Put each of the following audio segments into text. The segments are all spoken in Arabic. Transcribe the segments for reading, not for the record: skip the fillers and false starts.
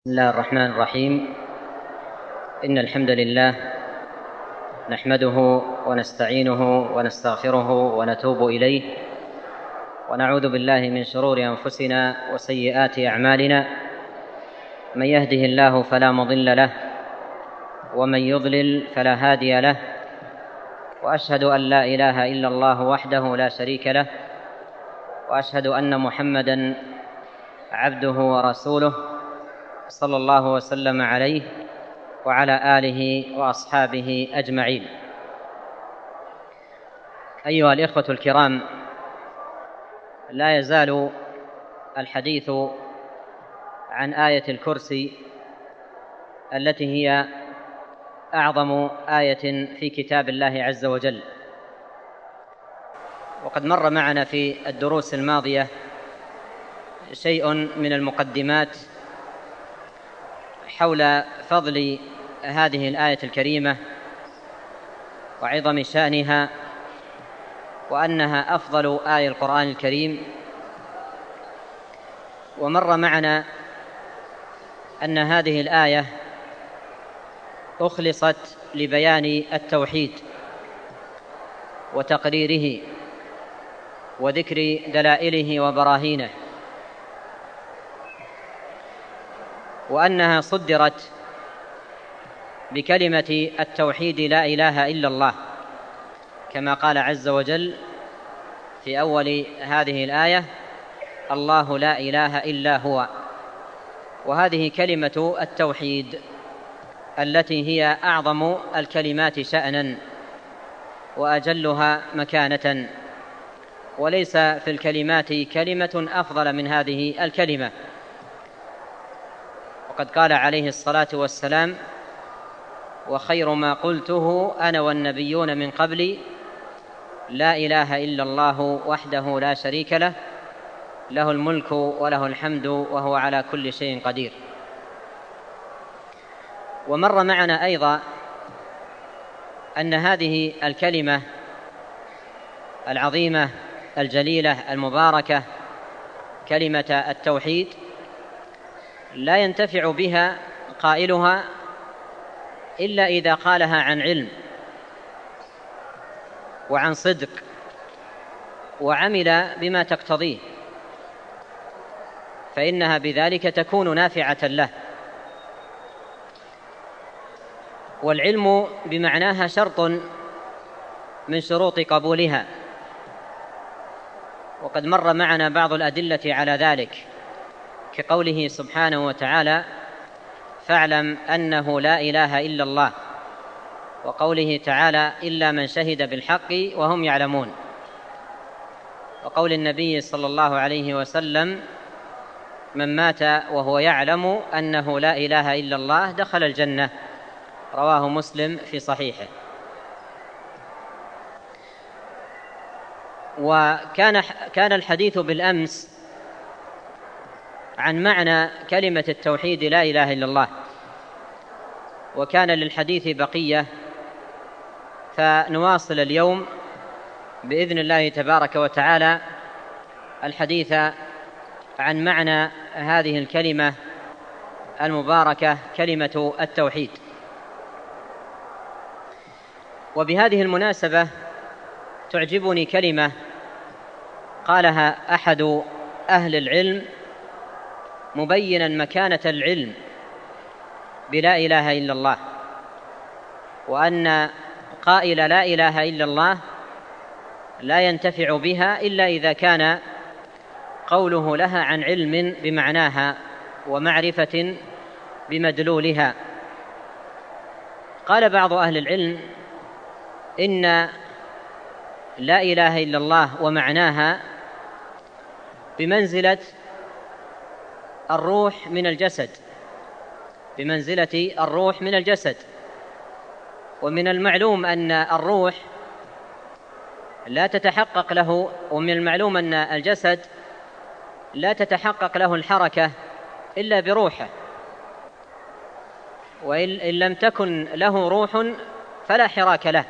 بسم الله الرحمن الرحيم. إن الحمد لله نحمده ونستعينه ونستغفره ونتوب إليه، ونعوذ بالله من شرور أنفسنا وسيئات أعمالنا. من يهده الله فلا مضل له، ومن يضلل فلا هادي له، وأشهد أن لا إله إلا الله وحده لا شريك له، وأشهد أن محمدًا عبده ورسوله، صلى الله وسلم عليه وعلى آله وأصحابه أجمعين. أيها الإخوة الكرام، لا يزال الحديث عن آية الكرسي التي هي أعظم آية في كتاب الله عز وجل. وقد مر معنا في الدروس الماضية شيء من المقدمات حول فضل هذه الآية الكريمة وعظم شأنها، وأنها أفضل آية القرآن الكريم. ومر معنا أن هذه الآية أخلصت لبيان التوحيد وتقريره وذكر دلائله وبراهينه، وأنها صدرت بكلمة التوحيد لا إله إلا الله، كما قال عز وجل في أول هذه الآية: الله لا إله إلا هو. وهذه كلمة التوحيد التي هي أعظم الكلمات شأناً وأجلها مكانة، وليس في الكلمات كلمة أفضل من هذه الكلمة. وقد قال عليه الصلاة والسلام: وخير ما قلته أنا والنبيون من قبلي لا إله إلا الله وحده لا شريك له، له الملك وله الحمد وهو على كل شيء قدير. ومر معنا أيضا أن هذه الكلمة العظيمة الجليلة المباركة، كلمة التوحيد، لا ينتفع بها قائلها إلا إذا قالها عن علم وعن صدق وعمل بما تقتضيه، فإنها بذلك تكون نافعة له. والعلم بمعناها شرط من شروط قبولها، وقد مر معنا بعض الأدلة على ذلك، كقوله سبحانه وتعالى: فاعلم أنه لا إله إلا الله، وقوله تعالى: إلا من شهد بالحق وهم يعلمون، وقول النبي صلى الله عليه وسلم: من مات وهو يعلم أنه لا إله إلا الله دخل الجنة، رواه مسلم في صحيحه. وكان الحديث بالأمس عن معنى كلمة التوحيد لا إله إلا الله، وكان للحديث بقية، فنواصل اليوم بإذن الله تبارك وتعالى الحديث عن معنى هذه الكلمة المباركة، كلمة التوحيد. وبهذه المناسبة تعجبني كلمة قالها أحد أهل العلم مبينا مكانة العلم بلا إله إلا الله، وأن قائل لا إله إلا الله لا ينتفع بها إلا إذا كان قوله لها عن علم بمعناها ومعرفة بمدلولها. قال بعض أهل العلم إن لا إله إلا الله ومعناها بمنزلة الروح من الجسد، بمنزلة الروح من الجسد. ومن المعلوم أن الروح لا تتحقق له، ومن المعلوم أن الجسد لا تتحقق له الحركة إلا بروحه، وإن لم تكن له روح فلا حراك له.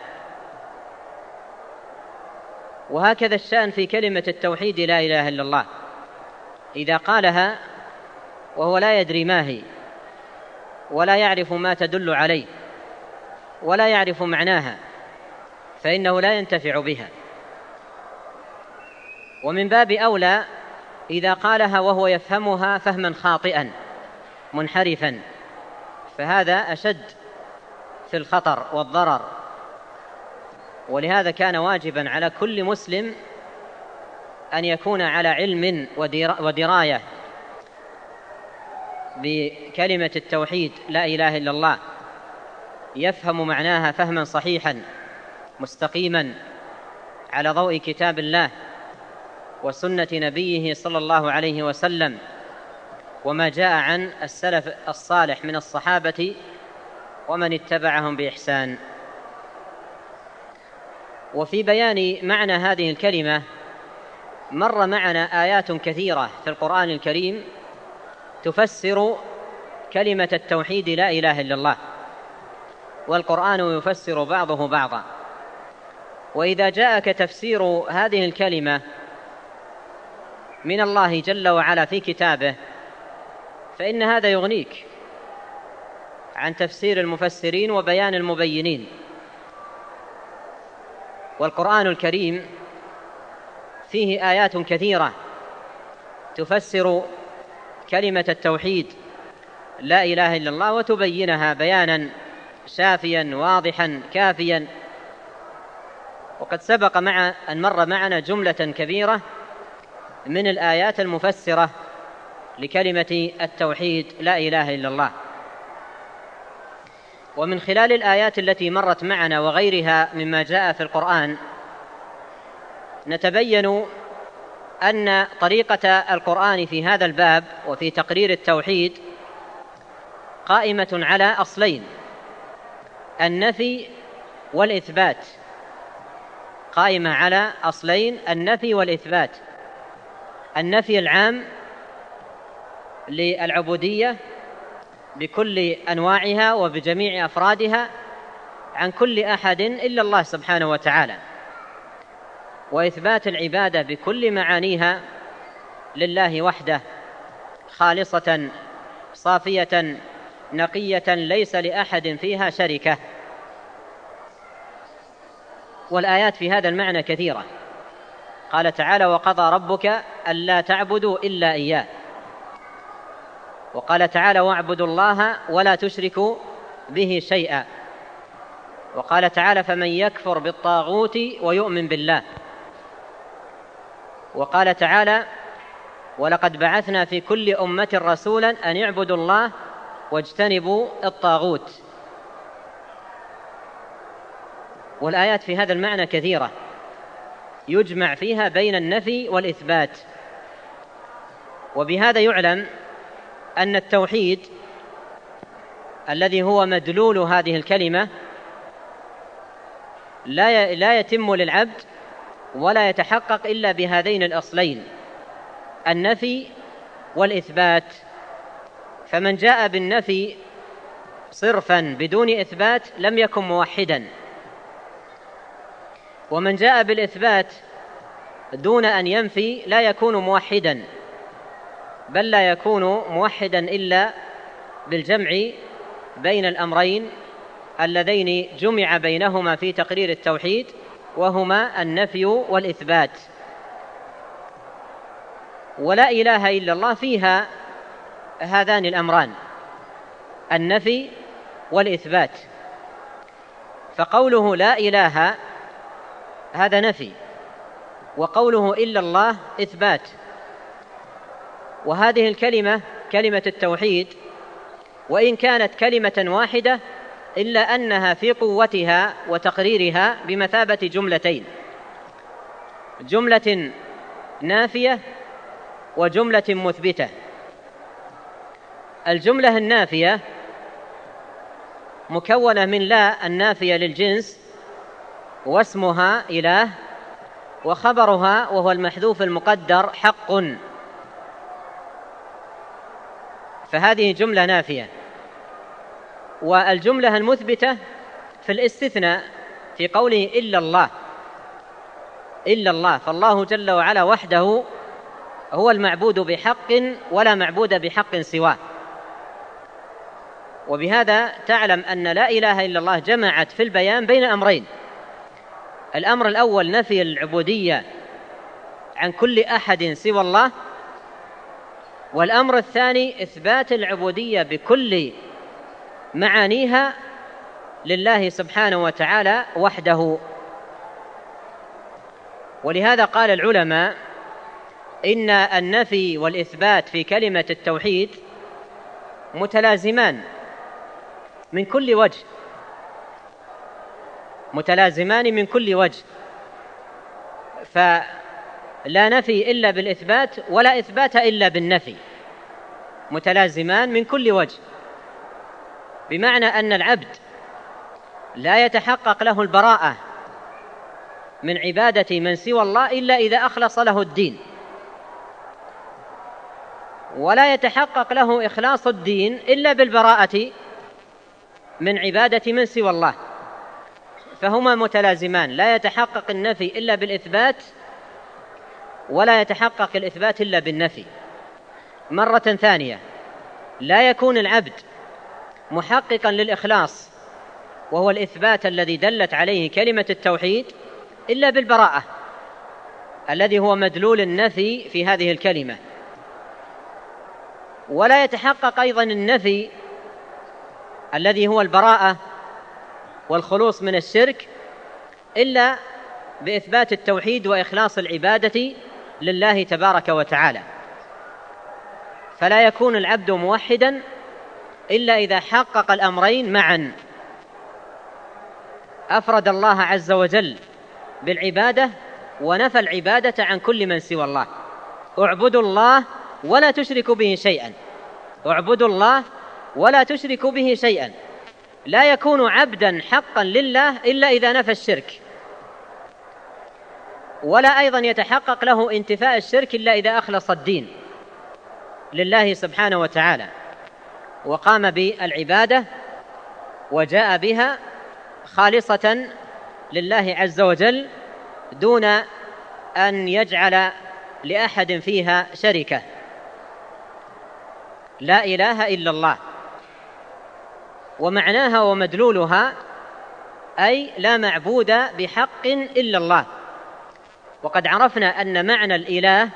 وهكذا الشأن في كلمة التوحيد لا إله إلا الله، إذا قالها وهو لا يدري ما هي ولا يعرف ما تدل عليه ولا يعرف معناها فإنه لا ينتفع بها. ومن باب أولى إذا قالها وهو يفهمها فهما خاطئا منحرفا، فهذا أشد في الخطر والضرر. ولهذا كان واجبا على كل مسلم أن يكون على علم ودراية بكلمة التوحيد لا إله إلا الله، يفهم معناها فهما صحيحا مستقيما على ضوء كتاب الله وسنة نبيه صلى الله عليه وسلم وما جاء عن السلف الصالح من الصحابة ومن اتبعهم بإحسان. وفي بيان معنى هذه الكلمة مر معنا آيات كثيرة في القرآن الكريم تفسر كلمة التوحيد لا إله إلا الله، والقرآن يفسر بعضه بعضا. وإذا جاءك تفسير هذه الكلمة من الله جل وعلا في كتابه فإن هذا يغنيك عن تفسير المفسرين وبيان المبينين. والقرآن الكريم فيه آيات كثيرة تفسر كلمة التوحيد لا إله إلا الله وتبينها بيانا شافيا واضحا كافيا. وقد سبق أن مر معنا جملة كبيرة من الآيات المفسرة لكلمة التوحيد لا إله إلا الله. ومن خلال الآيات التي مرت معنا وغيرها مما جاء في القرآن نتبين أن طريقة القرآن في هذا الباب وفي تقرير التوحيد قائمة على أصلين: النفي والإثبات. قائمة على أصلين: النفي والإثبات. النفي العام للعبودية بكل أنواعها وبجميع أفرادها عن كل أحد إلا الله سبحانه وتعالى، وإثبات العبادة بكل معانيها لله وحده خالصة صافية نقية ليس لأحد فيها شركة. والآيات في هذا المعنى كثيرة. قال تعالى: وقضى ربك ألا تعبدوا إلا إياه. وقال تعالى: واعبدوا الله ولا تشركوا به شيئا. وقال تعالى: فمن يكفر بالطاغوت ويؤمن بالله. وقال تعالى: ولقد بعثنا في كل أمة رسولا أن اعبدوا الله واجتنبوا الطاغوت. والآيات في هذا المعنى كثيرة يجمع فيها بين النفي والإثبات. وبهذا يعلم أن التوحيد الذي هو مدلول هذه الكلمة لا يتم للعبد ولا يتحقق إلا بهذين الأصلين: النفي والإثبات. فمن جاء بالنفي صرفا بدون إثبات لم يكن موحدا، ومن جاء بالإثبات دون أن ينفي لا يكون موحدا، بل لا يكون موحدا إلا بالجمع بين الأمرين اللذين جمع بينهما في تقرير التوحيد، وهما النفي والإثبات. ولا إله إلا الله فيها هذان الأمران: النفي والإثبات. فقوله لا إله هذا نفي، وقوله إلا الله إثبات. وهذه الكلمة كلمة التوحيد وإن كانت كلمة واحدة إلا أنها في قوتها وتقريرها بمثابة جملتين: جملة نافية وجملة مثبتة. الجملة النافية مكونة من لا النافية للجنس واسمها إله، وخبرها وهو المحذوف المقدر حق، فهذه جملة نافية. والجملة المثبتة في الاستثناء في قوله إلا الله، إلا الله، فالله جل وعلا وحده هو المعبود بحق ولا معبود بحق سواه. وبهذا تعلم أن لا إله إلا الله جمعت في البيان بين أمرين: الأمر الأول نفي العبودية عن كل أحد سوى الله، والأمر الثاني إثبات العبودية بكل معانيها لله سبحانه وتعالى وحده. ولهذا قال العلماء إن النفي والإثبات في كلمة التوحيد متلازمان من كل وجه، متلازمان من كل وجه، فلا نفي إلا بالإثبات ولا إثبات إلا بالنفي، متلازمان من كل وجه، بمعنى أن العبد لا يتحقق له البراءة من عبادة من سوى الله إلا إذا أخلص له الدين، ولا يتحقق له إخلاص الدين إلا بالبراءة من عبادة من سوى الله، فهما متلازمان، لا يتحقق النفي إلا بالإثبات ولا يتحقق الإثبات إلا بالنفي. مرة ثانية، لا يكون العبد محققا للإخلاص وهو الإثبات الذي دلت عليه كلمة التوحيد إلا بالبراءة الذي هو مدلول النفي في هذه الكلمة، ولا يتحقق أيضا النفي الذي هو البراءة والخلوص من الشرك إلا بإثبات التوحيد وإخلاص العبادة لله تبارك وتعالى. فلا يكون العبد موحدا إلا إذا حقق الأمرين معا: أفرد الله عز وجل بالعبادة ونفى العبادة عن كل من سوى الله. اعبدوا الله ولا تشركوا به شيئا، اعبدوا الله ولا تشركوا به شيئا. لا يكون عبدا حقا لله إلا إذا نفى الشرك، ولا أيضا يتحقق له انتفاء الشرك إلا إذا أخلص الدين لله سبحانه وتعالى وقام بالعبادة وجاء بها خالصة لله عز وجل دون أن يجعل لأحد فيها شركة. لا إله إلا الله، ومعناها ومدلولها أي لا معبود بحق إلا الله. وقد عرفنا أن معنى الإله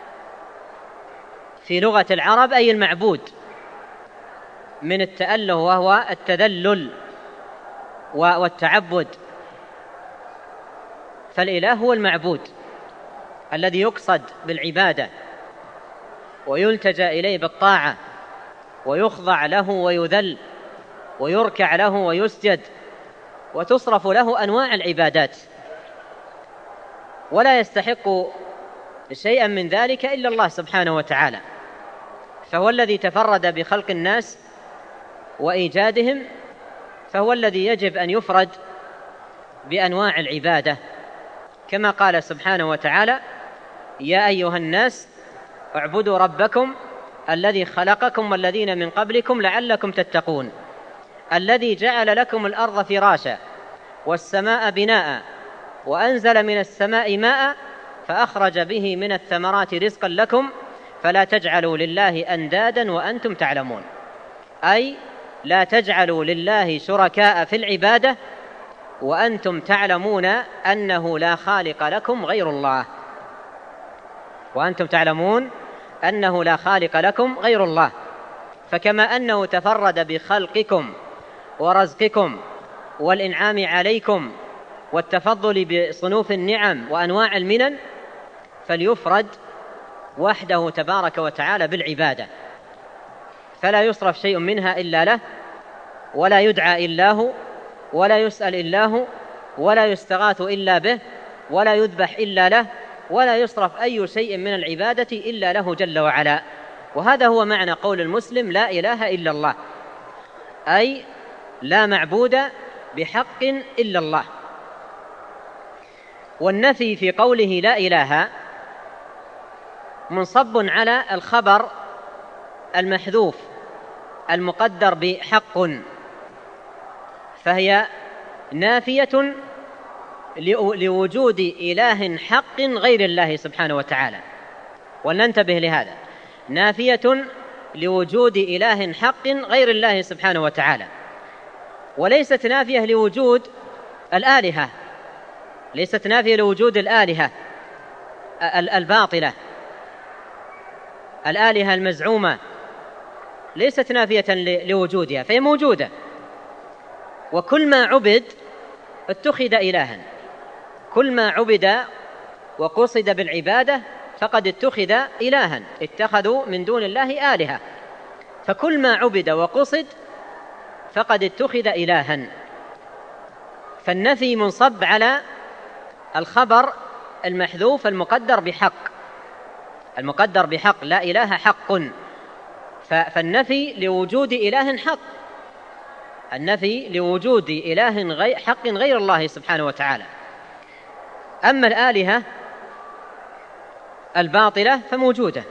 في لغة العرب أي المعبود، من التأله وهو التذلل والتعبد، فالإله هو المعبود الذي يقصد بالعبادة ويلتجأ إليه بالطاعة ويخضع له ويذل ويركع له ويسجد وتصرف له أنواع العبادات، ولا يستحق شيئا من ذلك إلا الله سبحانه وتعالى، فهو الذي تفرد بخلق الناس وإيجادهم، فهو الذي يجب أن يفرد بأنواع العبادة، كما قال سبحانه وتعالى: يا أيها الناس اعبدوا ربكم الذي خلقكم والذين من قبلكم لعلكم تتقون، الذي جعل لكم الأرض فراشا والسماء بناء وأنزل من السماء ماء فأخرج به من الثمرات رزقا لكم فلا تجعلوا لله أندادا وأنتم تعلمون، أي لا تجعلوا لله شركاء في العبادة وأنتم تعلمون أنه لا خالق لكم غير الله، وأنتم تعلمون أنه لا خالق لكم غير الله. فكما أنه تفرد بخلقكم ورزقكم والإنعام عليكم والتفضل بصنوف النعم وأنواع المنن، فليفرد وحده تبارك وتعالى بالعبادة، فلا يصرف شيء منها إلا له، ولا يدعى إلا هو، ولا يسأل إلا هو، ولا يستغاث إلا به، ولا يذبح إلا له، ولا يصرف أي شيء من العبادة إلا له جل وعلا. وهذا هو معنى قول المسلم: لا إله إلا الله، أي لا معبود بحق إلا الله. والنفي في قوله لا إله منصب على الخبر المحذوف المقدر بحق، فهي نافية لوجود إله حق غير الله سبحانه وتعالى. ولننتبه لهذا: نافية لوجود إله حق غير الله سبحانه وتعالى، وليست نافية لوجود الآلهة، ليست نافية لوجود الآلهة الباطلة، الآلهة المزعومة ليست نافية لوجودها، فهي موجودة، وكل ما عبد اتخذ إلها، كل ما عبد وقصد بالعبادة فقد اتخذ إلها، اتخذوا من دون الله آلهة، فكل ما عبد وقصد فقد اتخذ إلها. فالنفي منصب على الخبر المحذوف المقدر بحق، المقدر بحق، لا إله حق، فالنفي لوجود إله حق، النفي لوجود إله حق غير الله سبحانه وتعالى. أما الآلهة الباطلة فموجودة،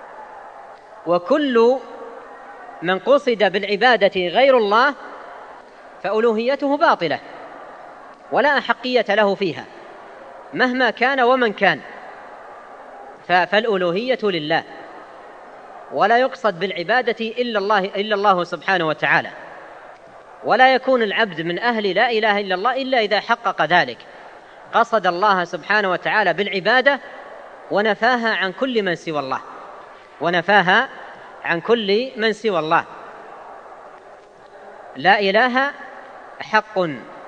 وكل من قصد بالعبادة غير الله فألوهيته باطلة ولا أحقية له فيها مهما كان ومن كان، فالألوهية لله، ولا يقصد بالعبادة إلا الله سبحانه وتعالى، ولا يكون العبد من أهل لا إله إلا الله إلا إذا حقق ذلك، قصد الله سبحانه وتعالى بالعبادة ونفاها عن كل من سوى الله، ونفاها عن كل من سوى الله. لا إله حق.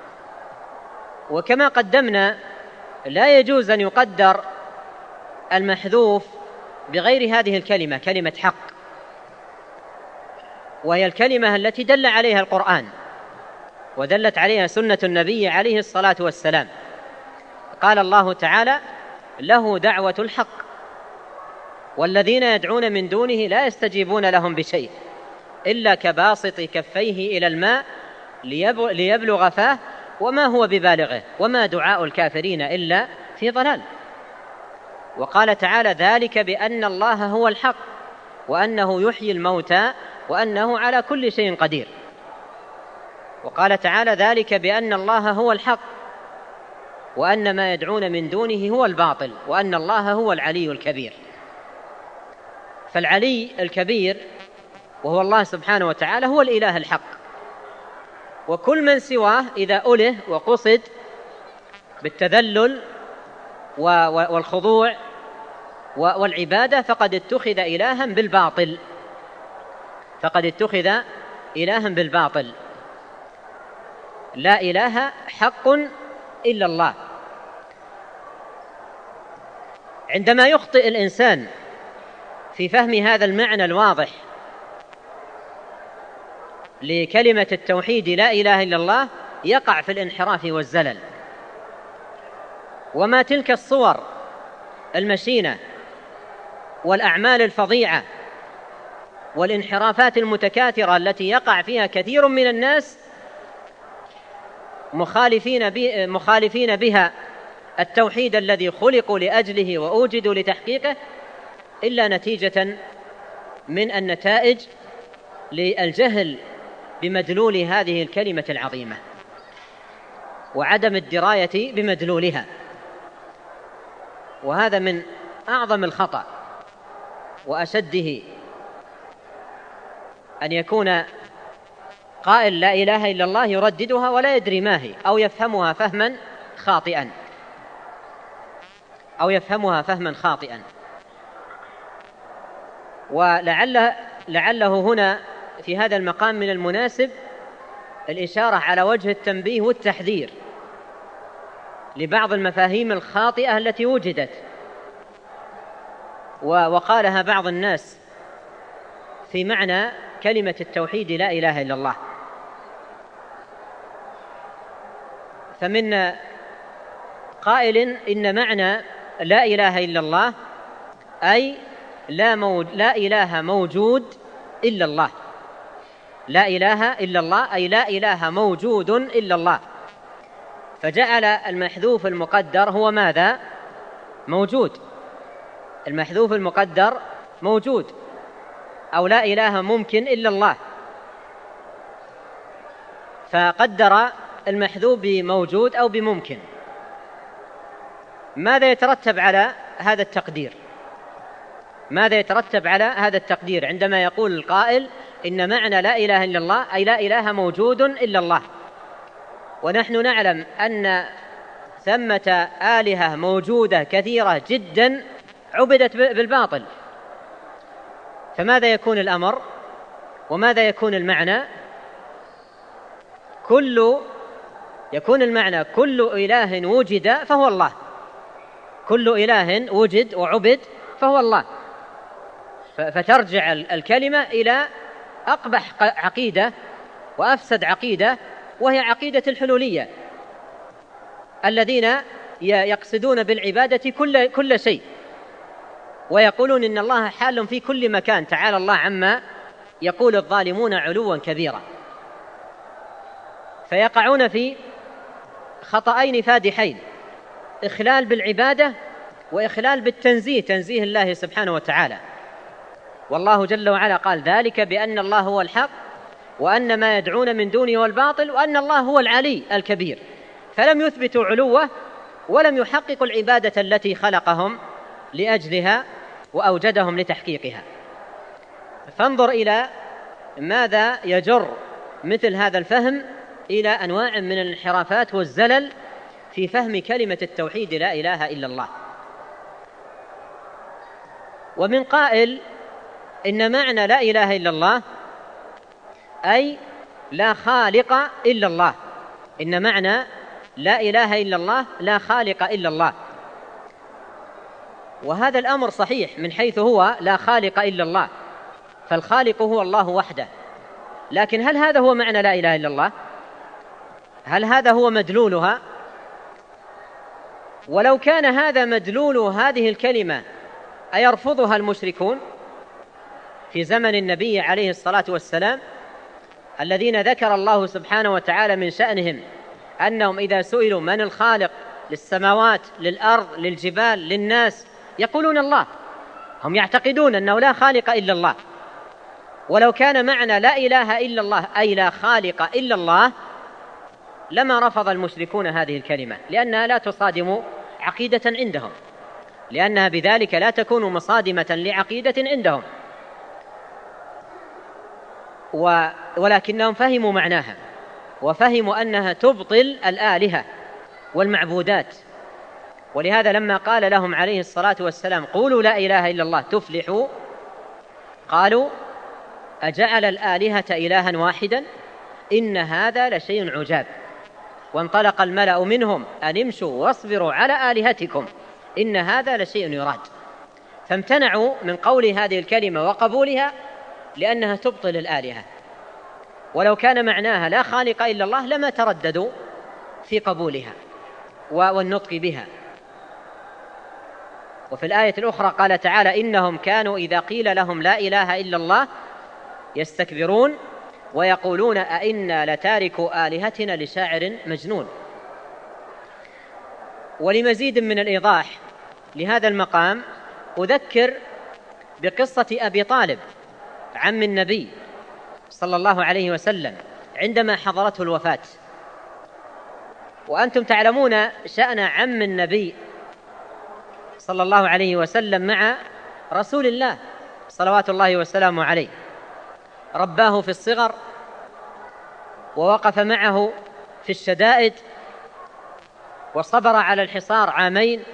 وكما قدمنا لا يجوز أن يقدر المحذوف بغير هذه الكلمة، كلمة حق، وهي الكلمة التي دل عليها القرآن ودلت عليها سنة النبي عليه الصلاة والسلام. قال الله تعالى: له دعوة الحق والذين يدعون من دونه لا يستجيبون لهم بشيء إلا كباسط كفيه إلى الماء ليبلغ فاه وما هو ببالغه وما دعاء الكافرين إلا في ضلال. وقال تعالى: ذلك بأن الله هو الحق وأنه يحيي الموتى وأنه على كل شيء قدير. وقال تعالى: ذلك بأن الله هو الحق وأن ما يدعون من دونه هو الباطل وأن الله هو العلي الكبير. فالعلي الكبير وهو الله سبحانه وتعالى هو الإله الحق، وكل من سواه إذا أله وقصد بالتذلل والخضوع والعبادة فقد اتخذ إلها بالباطل، فقد اتخذ إلها بالباطل. لا إله حق إلا الله. عندما يخطئ الإنسان في فهم هذا المعنى الواضح لكلمة التوحيد لا إله إلا الله يقع في الانحراف والزلل. وما تلك الصور المشينة والأعمال الفظيعة والانحرافات المتكاثرة التي يقع فيها كثير من الناس مخالفين بها التوحيد الذي خلقوا لأجله وأوجدوا لتحقيقه إلا نتيجة من النتائج للجهل بمدلول هذه الكلمة العظيمة وعدم الدراية بمدلولها. وهذا من أعظم الخطأ وأشده، أن يكون قائل لا إله إلا الله يرددها ولا يدري ما هي، أو يفهمها فهما خاطئا، أو يفهمها فهما خاطئا. ولعله هنا في هذا المقام من المناسب الإشارة على وجه التنبيه والتحذير لبعض المفاهيم الخاطئة التي وجدت وقالها بعض الناس في معنى كلمة التوحيد لا إله إلا الله. فمن قائل إن معنى لا إله إلا الله أي لا إله موجود إلا الله، لا إله إلا الله أي لا إله موجود إلا الله، فجعل المحذوف المقدر هو ماذا؟ موجود. المحذوف المقدر موجود، أو لا إله ممكن إلا الله، فقدر المحذوف بموجود أو بممكن. ماذا يترتب على هذا التقدير؟ ماذا يترتب على هذا التقدير عندما يقول القائل إن معنى لا إله إلا الله أي لا إله موجود إلا الله، ونحن نعلم أن ثمة آلهة موجودة كثيرة جدا عبدت بالباطل، فماذا يكون الأمر وماذا يكون المعنى؟ يكون المعنى كل إله وجد فهو الله، كل إله وجد وعبد فهو الله، فترجع الكلمة إلى أقبح عقيدة وأفسد عقيدة، وهي عقيدة الحلولية، الذين يقصدون بالعبادة كل شيء، ويقولون إن الله حال في كل مكان، تعالى الله عما يقول الظالمون علوا كبيرا. فيقعون في خطأين فادحين: إخلال بالعبادة وإخلال بالتنزيه، تنزيه الله سبحانه وتعالى. والله جل وعلا قال: ذلك بأن الله هو الحق وأن ما يدعون من دونه هو الباطل وأن الله هو العلي الكبير، فلم يثبتوا علوه ولم يحققوا العبادة التي خلقهم لأجلها وأوجدهم لتحقيقها. فانظر إلى ماذا يجر مثل هذا الفهم إلى أنواع من الانحرافات والزلل في فهم كلمة التوحيد لا إله إلا الله. ومن قائل إن معنى لا إله إلا الله أي لا خالق إلا الله، إن معنى لا إله إلا الله لا خالق إلا الله. وهذا الأمر صحيح من حيث هو لا خالق إلا الله، فالخالق هو الله وحده، لكن هل هذا هو معنى لا إله إلا الله؟ هل هذا هو مدلولها؟ ولو كان هذا مدلول هذه الكلمة أيرفضها المشركون في زمن النبي عليه الصلاة والسلام، الذين ذكر الله سبحانه وتعالى من شأنهم أنهم إذا سئلوا من الخالق للسماوات للأرض للجبال للناس يقولون الله، هم يعتقدون أنه لا خالق إلا الله. ولو كان معنى لا إله إلا الله أي لا خالق إلا الله لما رفض المشركون هذه الكلمة، لأنها لا تصادم عقيدة عندهم، لأنها بذلك لا تكون مصادمة لعقيدة عندهم، ولكنهم فهموا معناها وفهموا أنها تبطل الآلهة والمعبودات. ولهذا لما قال لهم عليه الصلاة والسلام قولوا لا إله إلا الله تفلحوا، قالوا أجعل الآلهة إلها واحدا إن هذا لشيء عجاب. وانطلق الملأ منهم أن امشوا واصبروا على آلهتكم إن هذا لشيء يراد. فامتنعوا من قول هذه الكلمة وقبولها لأنها تبطل الآلهة، ولو كان معناها لا خالق إلا الله لما ترددوا في قبولها والنطق بها. وفي الآية الأخرى قال تعالى إنهم كانوا إذا قيل لهم لا إله إلا الله يستكبرون ويقولون أئنا لتاركوا آلهتنا لشاعر مجنون. ولمزيد من الإيضاح لهذا المقام أذكر بقصة أبي طالب عم النبي صلى الله عليه وسلم عندما حضرته الوفاة. وأنتم تعلمون شأن عم النبي صلى الله عليه وسلم مع رسول الله صلوات الله وسلامه عليه، رباه في الصغر ووقف معه في الشدائد وصبر على الحصار 2 عام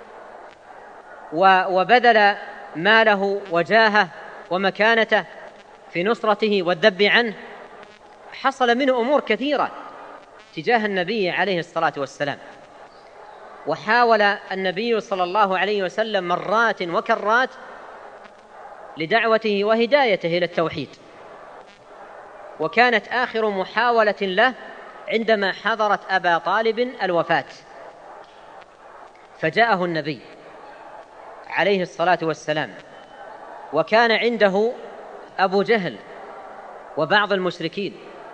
وبذل ماله وجاهه ومكانته في نصرته والذب عنه. حصل منه أمور كثيرة تجاه النبي عليه الصلاة والسلام، وحاول النبي صلى الله عليه وسلم مرات وكرات لدعوته وهدايته إلى التوحيد. وكانت آخر محاولة له عندما حضرت أبا طالب الوفاة، فجاءه النبي عليه الصلاة والسلام وكان عنده أبو جهل وبعض المشركين،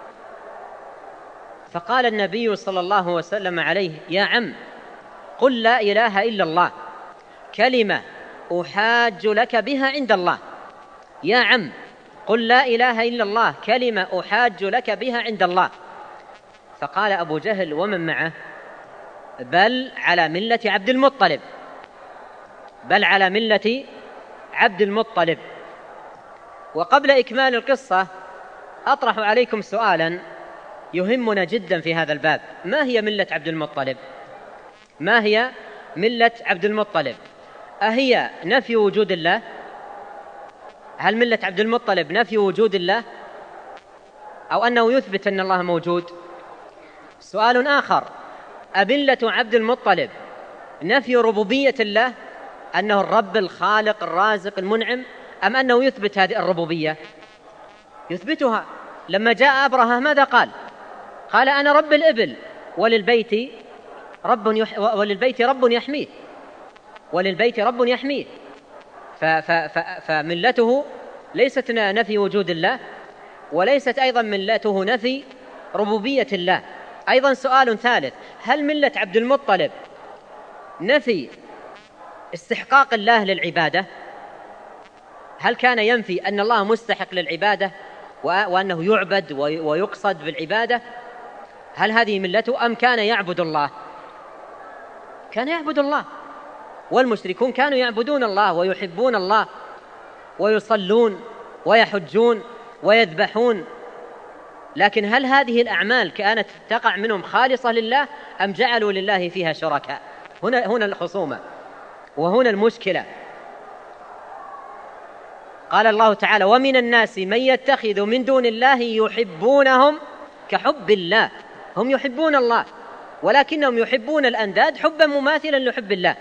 فقال النبي صلى الله وسلم عليه يا عم قل لا إله إلا الله كلمة أحاج لك بها عند الله، يا عم قل لا إله إلا الله كلمة أحاج لك بها عند الله. فقال أبو جهل ومن معه بل على ملة عبد المطلب، بل على ملة عبد المطلب. وقبل إكمال القصة أطرح عليكم سؤالا يهمنا جدا في هذا الباب: ما هي ملة عبد المطلب؟ ما هي ملة عبد المطلب؟ أهي نفي وجود الله؟ هل ملة عبد المطلب نفي وجود الله أو أنه يثبت أن الله موجود؟ سؤال آخر: أملة عبد المطلب نفي ربوبية الله، أنه الرب الخالق الرازق المنعم، أم أنه يثبت هذه الربوبية؟ يثبتها. لما جاء أبرهة ماذا قال؟ قال: أنا رب الإبل وللبيت رب يحميه، وللبيت رب يحميه. فملته ليست نفي وجود الله، وليست أيضا ملته نفي ربوبية الله. أيضا سؤال ثالث: هل ملة عبد المطلب نفي استحقاق الله للعبادة؟ هل كان ينفي أن الله مستحق للعبادة وأنه يعبد ويقصد بالعبادة؟ هل هذه ملته أم كان يعبد الله؟ كان يعبد الله، والمشركون كانوا يعبدون الله ويحبون الله ويصلون ويحجون ويذبحون. لكن هل هذه الأعمال كانت تقع منهم خالصة لله أم جعلوا لله فيها شركاء؟ هنا الخصومة وهنا المشكلة. قال الله تعالى: ومن الناس من يتخذ من دون الله يحبونهم كحب الله. هم يحبون الله ولكنهم يحبون الأنداد حبا مماثلا لحب الله.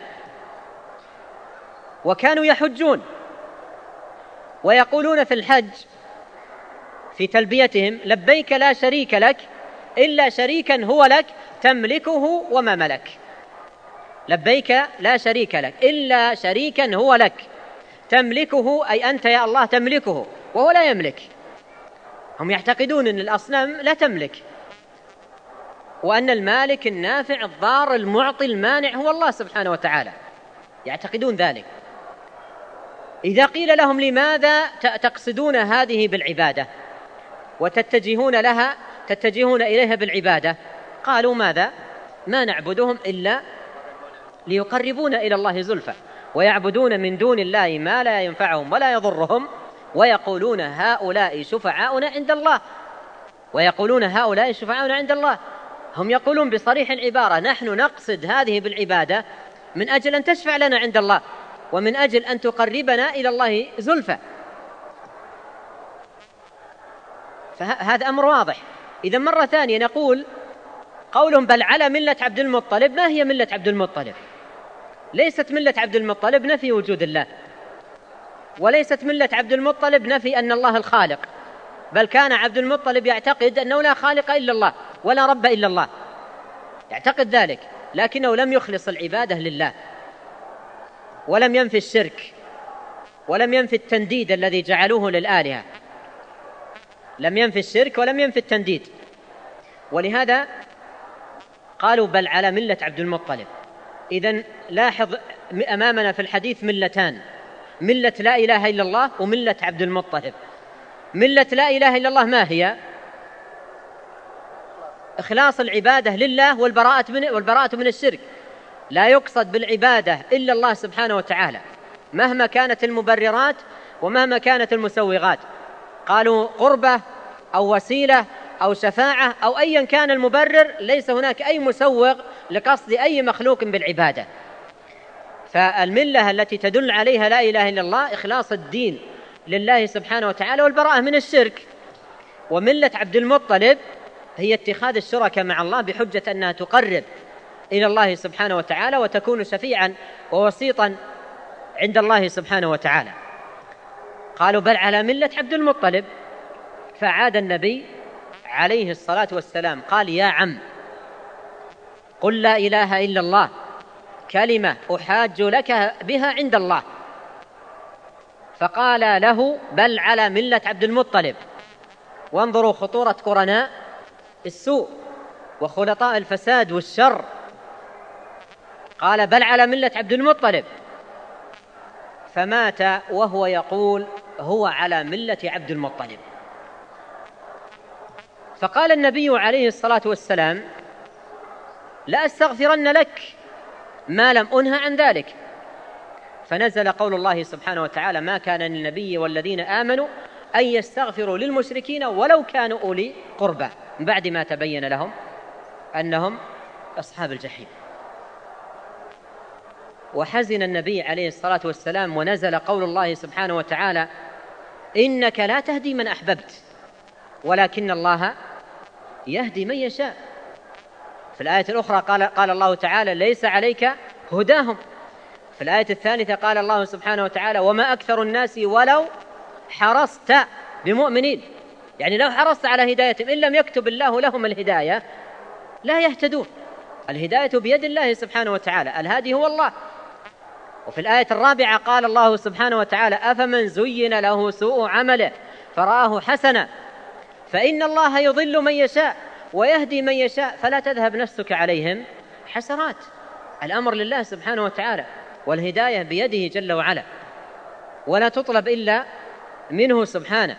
وكانوا يحجون ويقولون في الحج في تلبيتهم: لبيك لا شريك لك إلا شريكا هو لك تملكه وما ملك. لبيك لا شريك لك إلا شريكا هو لك تملكه، أي أنت يا الله تملكه وهو لا يملك. هم يعتقدون أن الأصنام لا تملك، وأن المالك النافع الضار المعطي المانع هو الله سبحانه وتعالى، يعتقدون ذلك. إذا قيل لهم: لماذا تقصدون هذه بالعبادة وتتجهون إليها بالعبادة؟ قالوا: ماذا؟ ما نعبدهم إلا ليقربونا إلى الله زلفى، ويعبدون من دون الله ما لا ينفعهم ولا يضرهم، ويقولون هؤلاء شفعاؤنا عند الله. ويقولون هؤلاء شفعاؤنا عند الله. هم يقولون بصريح العبارة: نحن نقصد هذه بالعبادة من أجل أن تشفع لنا عند الله، ومن أجل أن تقربنا إلى الله زلفى. فهذا أمر واضح. إذا مرة ثانية نقول: قولهم بل على ملة عبد المطلب، ما هي ملة عبد المطلب؟ ليست ملة عبد المطلب نفي وجود الله، وليست ملة عبد المطلب نفي أن الله الخالق، بل كان عبد المطلب يعتقد أنه لا خالق إلا الله ولا رب إلا الله، يعتقد ذلك، لكنه لم يخلص العبادة لله، ولم ينفي الشرك، ولم ينفي التنديد الذي جعلوه للآلهة، لم ينفي الشرك ولم ينفي التنديد. ولهذا قالوا بل على ملة عبد المطلب. إذن لاحظ أمامنا في الحديث ملتان: ملة لا إله إلا الله وملة عبد المطلب. ملة لا إله إلا الله ما هي؟ إخلاص العبادة لله والبراءة من الشرك. لا يقصد بالعبادة إلا الله سبحانه وتعالى مهما كانت المبررات ومهما كانت المسوغات. قالوا قربة أو وسيلة أو شفاعة أو أيا كان المبرر، ليس هناك أي مسوغ لقصد أي مخلوق بالعبادة. فالملة التي تدل عليها لا إله إلا الله إخلاص الدين لله سبحانه وتعالى والبراءة من الشرك. وملة عبد المطلب هي اتخاذ الشركاء مع الله بحجة أنها تقرب إلى الله سبحانه وتعالى وتكون شفيعا ووسيطا عند الله سبحانه وتعالى. قالوا بل على ملة عبد المطلب. فعاد النبي عليه الصلاة والسلام قال: يا عم، قل لا إله إلا الله كلمة أحاج لك بها عند الله. فقال له: بل على ملة عبد المطلب. وانظروا خطورة قرناء السوء وخلطاء الفساد والشر. قال: بل على ملة عبد المطلب. فمات وهو يقول: هو على ملة عبد المطلب. فقال النبي عليه الصلاة والسلام: لا أستغفرن لك ما لم أنه عن ذلك. فنزل قول الله سبحانه وتعالى: ما كان للنبي والذين آمنوا أن يستغفروا للمشركين ولو كانوا أولي قربى، من بعد ما تبين لهم أنهم أصحاب الجحيم. وحزن النبي عليه الصلاة والسلام ونزل قول الله سبحانه وتعالى: إنك لا تهدي من أحببت ولكن الله يهدي من يشاء. في الآية الأخرى قال الله تعالى: ليس عليك هداهم. في الآية الثالثة قال الله سبحانه وتعالى: وما أكثر الناس ولو حرصت بمؤمنين. يعني لو حرصت على هدايتهم إن لم يكتب الله لهم الهداية لا يهتدون. الهداية بيد الله سبحانه وتعالى، الهادي هو الله. وفي الآية الرابعة قال الله سبحانه وتعالى: أفمن زين له سوء عمله فرآه حسنا فإن الله يضل من يشاء ويهدي من يشاء فلا تذهب نفسك عليهم حسرات. الأمر لله سبحانه وتعالى، والهداية بيده جل وعلا، ولا تطلب إلا منه سبحانه.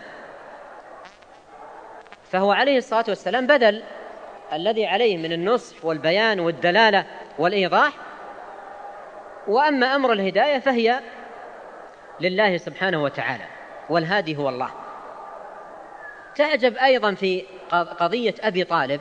فهو عليه الصلاة والسلام بذل الذي عليه من النصح والبيان والدلالة والإيضاح، وأما أمر الهداية فهي لله سبحانه وتعالى، والهادي هو الله. تعجب أيضا في قضية أبي طالب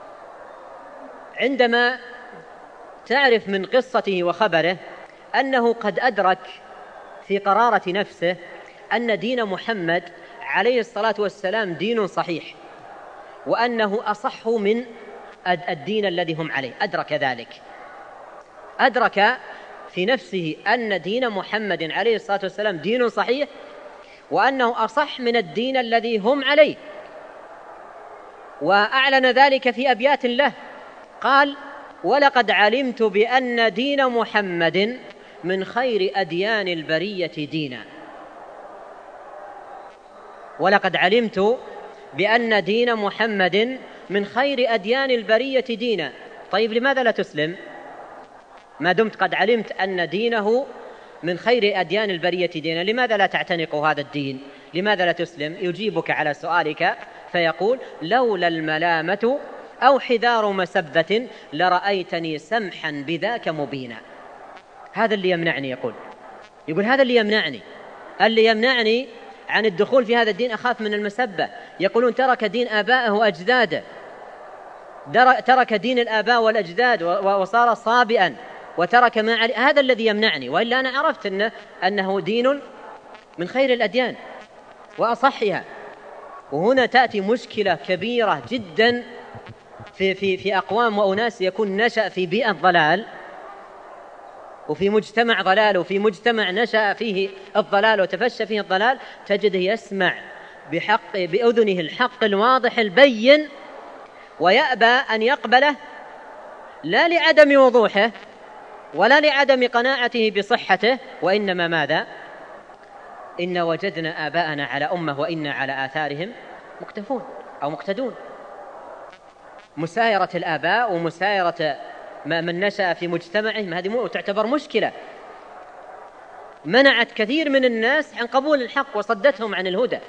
عندما تعرف من قصته وخبره أنه قد أدرك في قرارة نفسه أن دين محمد عليه الصلاة والسلام دين صحيح، وأنه أصح من الدين الذي هم عليه. أدرك ذلك، أدرك في نفسه أن دين محمد عليه الصلاة والسلام دين صحيح، وأنه أصح من الدين الذي هم عليه، وأعلن ذلك في أبيات له. قال: ولقد علمت بأن دين محمد من خير أديان البرية دينا. ولقد علمت بأن دين محمد من خير أديان البرية دينا. طيب لماذا لا تسلم ما دمت قد علمت أن دينه من خير أديان البرية دينا؟ لماذا لا تعتنق هذا الدين؟ لماذا لا تسلم؟ يجيبك على سؤالك فيقول: لولا الملامة أو حذار مسبة لرأيتني سمحا بذاك مبينا. هذا اللي يمنعني، يقول هذا اللي يمنعني عن الدخول في هذا الدين، أخاف من المسبة. يقولون ترك دين آبائه وأجداده، ترك دين الآباء والأجداد وصار صابئا وترك ما عليه. هذا الذي يمنعني، وإلا أنا عرفت أنه دين من خير الأديان وأصحها. وهنا تأتي مشكلة كبيرة جدا في أقوام وأناس يكون نشأ في بيئة ضلال، وفي مجتمع ضلال، وفي مجتمع نشأ فيه الضلال وتفشى فيه الضلال، تجده يسمع بأذنه الحق الواضح البين ويأبى أن يقبله، لا لعدم وضوحه ولا لعدم قناعته بصحته، وإنما ماذا؟ إن وجدنا آباءنا على أمة وإنا على آثارهم مقتفون أو مقتدون. مسايرة الآباء ومسايرة من نشأ في مجتمعهم هذه تعتبر مشكلة منعت كثير من الناس عن قبول الحق وصدتهم عن الهدى،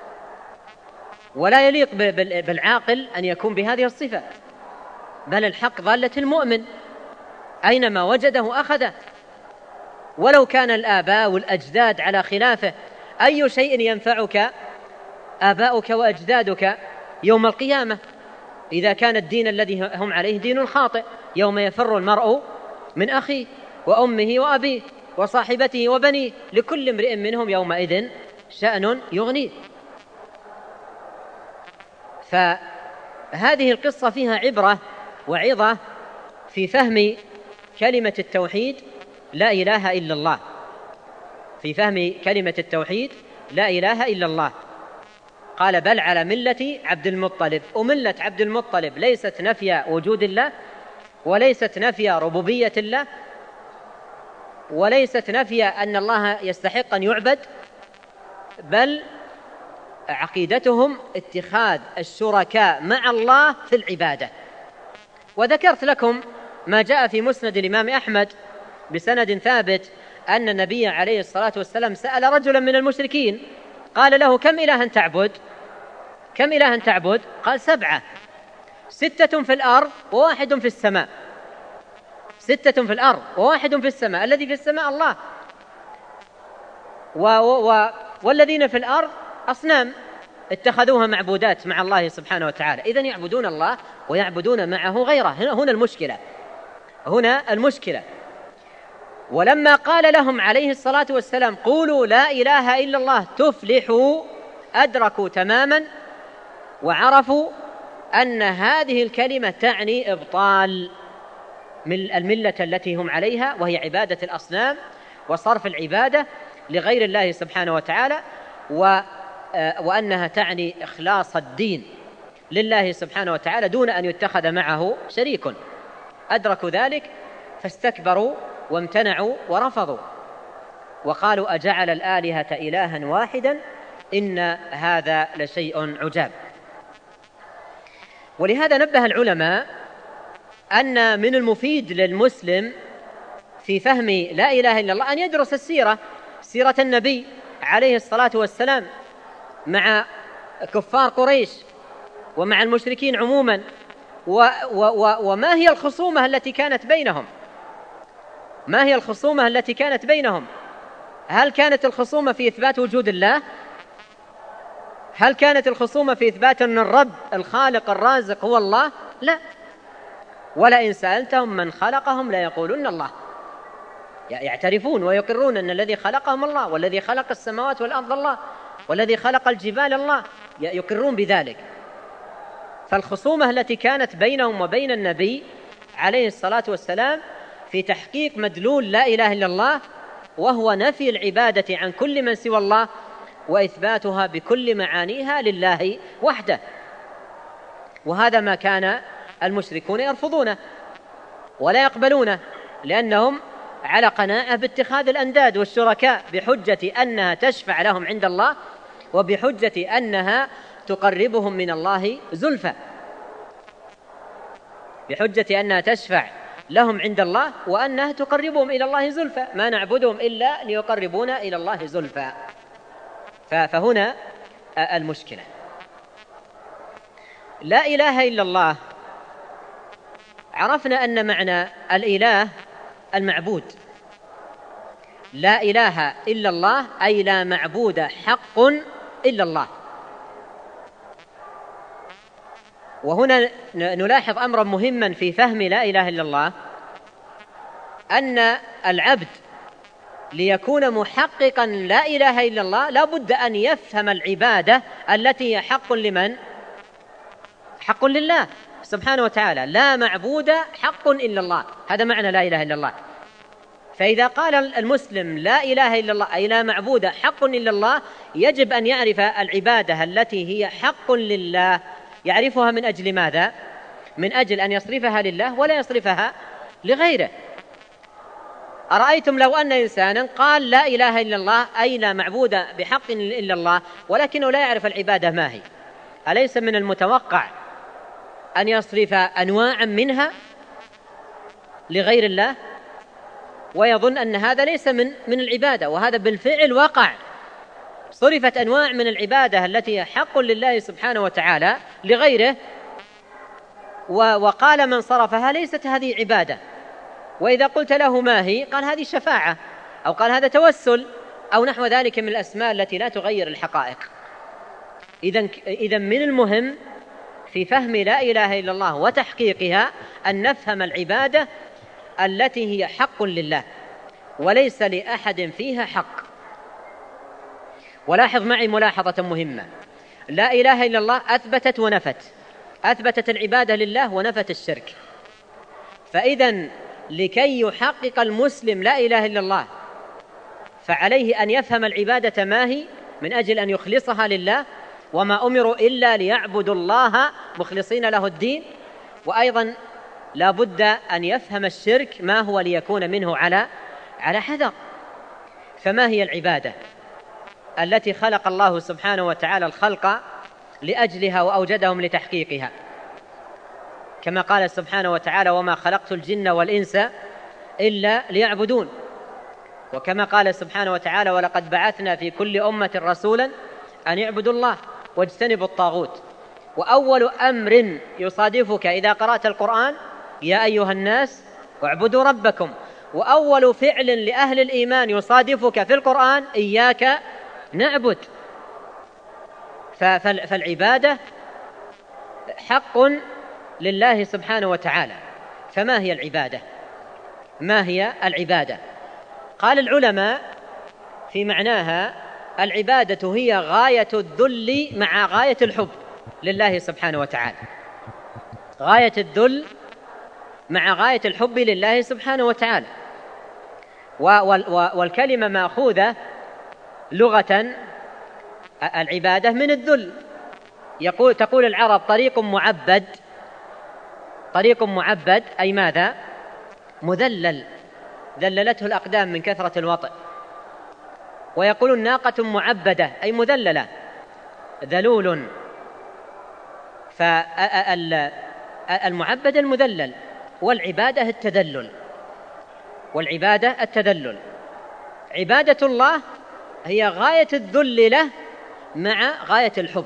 ولا يليق بالعاقل أن يكون بهذه الصفة. بل الحق ضالة المؤمن، أينما وجده أخذه، ولو كان الآباء والأجداد على خلافه. أي شيء ينفعك آباؤك وأجدادك يوم القيامة إذا كان الدين الذي هم عليه دين خاطئ؟ يوم يفر المرء من أخيه وأمه وأبيه وصاحبته وبنيه لكل امرئ منهم يومئذ شأن يغنيه. فهذه القصة فيها عبرة وعظة في فهم كلمة التوحيد لا إله إلا الله، في فهم كلمة التوحيد لا إله إلا الله. قال: بل على ملة عبد المطلب. وملة عبد المطلب ليست نفي وجود الله، وليست نفي ربوبية الله، وليست نفي أن الله يستحق أن يعبد، بل عقيدتهم اتخاذ الشركاء مع الله في العبادة. وذكرت لكم ما جاء في مسند الإمام أحمد بسند ثابت أن النبي عليه الصلاة والسلام سأل رجلا من المشركين قال له: كم إلها تعبد؟ كم إلها تعبد؟ قال: 7، 6 في الأرض وواحد في السماء. 6 في الأرض وواحد في السماء، الذي في السماء الله. والذين في الأرض أصنام اتخذوها معبودات مع الله سبحانه وتعالى. إذن يعبدون الله ويعبدون معه غيره. هنا المشكلة. ولما قال لهم عليه الصلاة والسلام قولوا لا إله إلا الله تفلحوا، أدركوا تماما وعرفوا أن هذه الكلمة تعني إبطال من الملة التي هم عليها، وهي عبادة الأصنام وصرف العبادة لغير الله سبحانه وتعالى، وأنها تعني إخلاص الدين لله سبحانه وتعالى دون أن يتخذ معه شريك. أدركوا ذلك فاستكبروا وامتنعوا ورفضوا وقالوا أجعل الآلهة إلها واحدا إن هذا لشيء عجاب. ولهذا نبه العلماء أن من المفيد للمسلم في فهم لا إله إلا الله أن يدرس سيرة النبي عليه الصلاة والسلام مع كفار قريش ومع المشركين عموما، وما هي الخصومة التي كانت بينهم. هل كانت الخصومة في إثبات وجود الله؟ هل كانت الخصومة في إثبات أن الرب الخالق الرازق هو الله؟ لا. ولئن سألتهم من خلقهم ليقولن الله. يعترفون ويقرون أن الذي خلقهم الله، والذي خلق السماوات والأرض الله، والذي خلق الجبال الله، يقرون بذلك. فالخصومة التي كانت بينهم وبين النبي عليه الصلاة والسلام في تحقيق مدلول لا إله إلا الله، وهو نفي العبادة عن كل من سوى الله وإثباتها بكل معانيها لله وحده. وهذا ما كان المشركون يرفضونه ولا يقبلونه، لأنهم على قناعة باتخاذ الأنداد والشركاء بحجة أنها تشفع لهم عند الله، وبحجة أنها تقربهم من الله زلفى، بحجة أنها تشفع لهم عند الله وأنها تقربهم إلى الله زلفى، ما نعبدهم إلا ليقربونا إلى الله زلفى. فهنا المشكلة. لا إله إلا الله، عرفنا أن معنى الإله المعبود. لا إله إلا الله أي لا معبود حق إلا الله. وهنا نلاحظ أمرا مهما في فهم لا إله إلا الله، أن العبد ليكون محققا لا إله إلا الله لا بد أن يفهم العبادة التي هي حق لمن؟ حق لله سبحانه وتعالى. لا معبود حق إلا الله، هذا معنى لا إله إلا الله. فإذا قال المسلم لا إله إلا الله أي لا معبود حق إلا الله، يجب أن يعرف العبادة التي هي حق لله. يعرفها من أجل ماذا؟ من أجل أن يصرفها لله ولا يصرفها لغيره. أرأيتم لو أن إنسانا قال لا إله إلا الله أي لا معبود بحق إلا الله، ولكنه لا يعرف العبادة ما هي، أليس من المتوقع أن يصرف أنواعا منها لغير الله ويظن أن هذا ليس من العبادة؟ وهذا بالفعل وقع، صرفت أنواع من العبادة التي حق لله سبحانه وتعالى لغيره، وقال من صرفها ليست هذه عبادة. وإذا قلت له ما هي؟ قال هذه شفاعة، أو قال هذا توسل، أو نحو ذلك من الأسماء التي لا تغير الحقائق. إذن من المهم في فهم لا إله إلا الله وتحقيقها أن نفهم العبادة التي هي حق لله وليس لأحد فيها حق. ولاحظ معي ملاحظة مهمة، لا إله إلا الله أثبتت ونفت، أثبتت العبادة لله ونفت الشرك. فإذن لكي يحقق المسلم لا إله إلا الله فعليه أن يفهم العبادة ما هي من أجل أن يخلصها لله، وما أمروا إلا ليعبدوا الله مخلصين له الدين. وأيضا لا بد أن يفهم الشرك ما هو ليكون منه على حذر. فما هي العبادة التي خلق الله سبحانه وتعالى الخلق لأجلها وأوجدهم لتحقيقها؟ كما قال سبحانه وتعالى وما خلقت الجن والإنس إلا ليعبدون. وكما قال سبحانه وتعالى ولقد بعثنا في كل أمة رسولا أن يعبدوا الله واجتنبوا الطاغوت. وأول أمر يصادفك إذا قرأت القرآن يا أيها الناس واعبدوا ربكم وأول فعل لأهل الإيمان يصادفك في القرآن إياك نعبد. فالعبادة حق لله سبحانه وتعالى. فما هي العبادة؟ ما هي العبادة؟ قال العلماء في معناها: العبادة هي غاية الذل مع غاية الحب لله سبحانه وتعالى. غاية الذل مع غاية الحب لله سبحانه وتعالى. والكلمة مأخوذة لغة العبادة من الذل. تقول العرب: طريق معبد. طريق معبد أي ماذا؟ مذلل، ذللته الأقدام من كثرة الوطئ. ويقول: ناقة معبدة أي مذللة، ذلول. فالمعبد المذلل، والعبادة التذلل. والعبادة التذلل. عبادة الله هي غاية الذل له مع غاية الحب.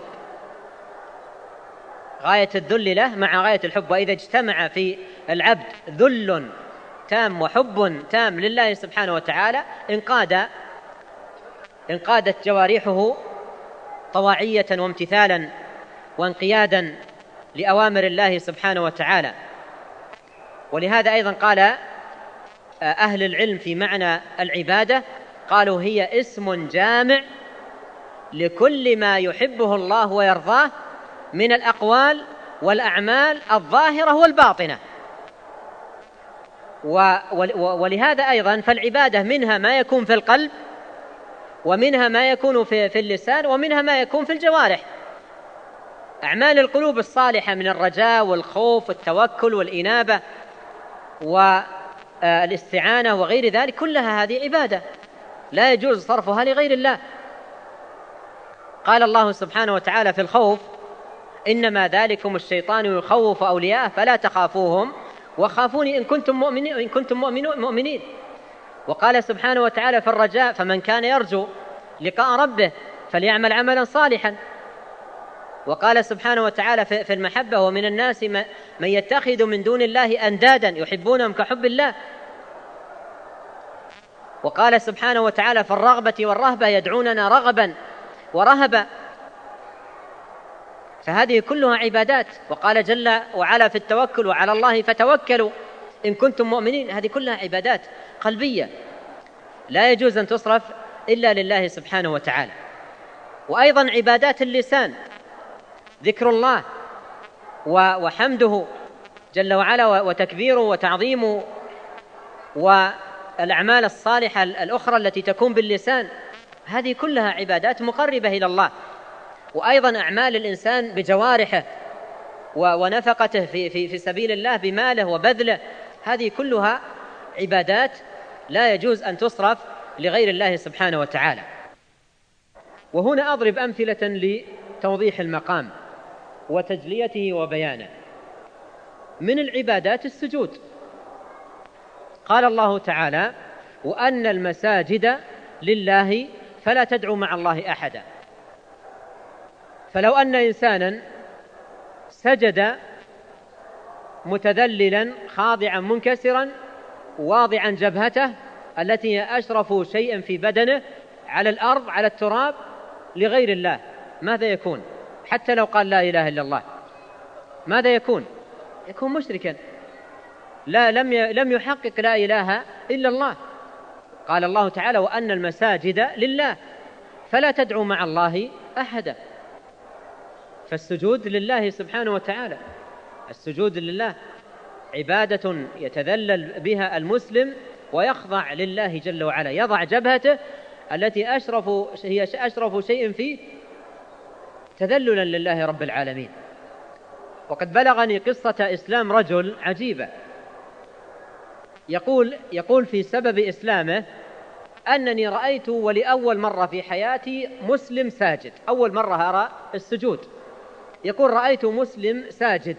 غاية الذل له مع غاية الحب. وإذا اجتمع في العبد ذل تام وحب تام لله سبحانه وتعالى انقادت جوارحه طواعية وامتثالا وانقيادا لأوامر الله سبحانه وتعالى. ولهذا أيضا قال أهل العلم في معنى العبادة، قالوا: هي اسم جامع لكل ما يحبه الله ويرضاه من الأقوال والأعمال الظاهرة والباطنة. ولهذا أيضا فالعبادة منها ما يكون في القلب، ومنها ما يكون في اللسان، ومنها ما يكون في الجوارح. أعمال القلوب الصالحة من الرجاء والخوف والتوكل والإنابة والاستعانة وغير ذلك، كلها هذه عبادة لا يجوز صرفها لغير الله. قال الله سبحانه وتعالى في الخوف: إنما ذلكم الشيطان يخوف أولياءه فلا تخافوهم وخافوني إن كنتم مؤمنين. وقال سبحانه وتعالى في الرجاء: فمن كان يرجو لقاء ربه فليعمل عملا صالحا. وقال سبحانه وتعالى في المحبة: ومن الناس من يتخذ من دون الله أندادا يحبونهم كحب الله. وقال سبحانه وتعالى في الرغبة والرهبة: يدعوننا رغبا ورهبا. فهذه كلها عبادات. وقال جل وعلا في التوكل: وعلى الله فتوكلوا إن كنتم مؤمنين. هذه كلها عبادات قلبية لا يجوز أن تصرف إلا لله سبحانه وتعالى. وأيضا عبادات اللسان: ذكر الله وحمده جل وعلا وتكبيره وتعظيمه، والأعمال الصالحة الأخرى التي تكون باللسان، هذه كلها عبادات مقربة إلى الله. وأيضا أعمال الإنسان بجوارحه ونفقته في سبيل الله بماله وبذله، هذه كلها عبادات لا يجوز أن تصرف لغير الله سبحانه وتعالى. وهنا أضرب أمثلة لتوضيح المقام وتجليته وبيانه. من العبادات السجود. قال الله تعالى: وأن المساجد لله فلا تدعوا مع الله أحدا. فلو أن إنسانا سجد متذللا خاضعا منكسرا واضعا جبهته التي هي أشرف شيء في بدنه على الأرض على التراب لغير الله، ماذا يكون؟ حتى لو قال لا إله إلا الله، ماذا يكون؟ يكون مشركا، لم يحقق لا إله إلا الله. قال الله تعالى: وأن المساجد لله فلا تدعوا مع الله أحدا. فالسجود لله سبحانه وتعالى، السجود لله عبادة يتذلل بها المسلم ويخضع لله جل وعلا، يضع جبهته التي هي أشرف شيء فيه تذللا لله رب العالمين. وقد بلغني قصة إسلام رجل عجيبة، يقول في سبب إسلامه: أنني رأيت ولأول مرة في حياتي مسلم ساجد، أول مرة أرى السجود. يقول: رأيت مسلم ساجد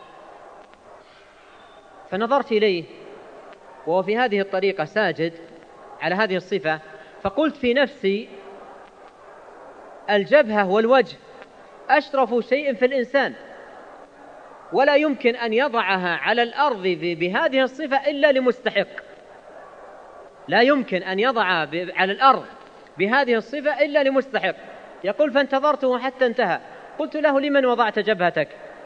فنظرت إليه وهو في هذه الطريقة ساجد على هذه الصفة، فقلت في نفسي: الجبهة والوجه أشرف شيء في الإنسان، ولا يمكن أن يضعها على الأرض بهذه الصفة إلا لمستحق. لا يمكن أن يضع على الأرض بهذه الصفة إلا لمستحق. يقول فانتظرته حتى انتهى، قلت له لمن وضعت جبهتك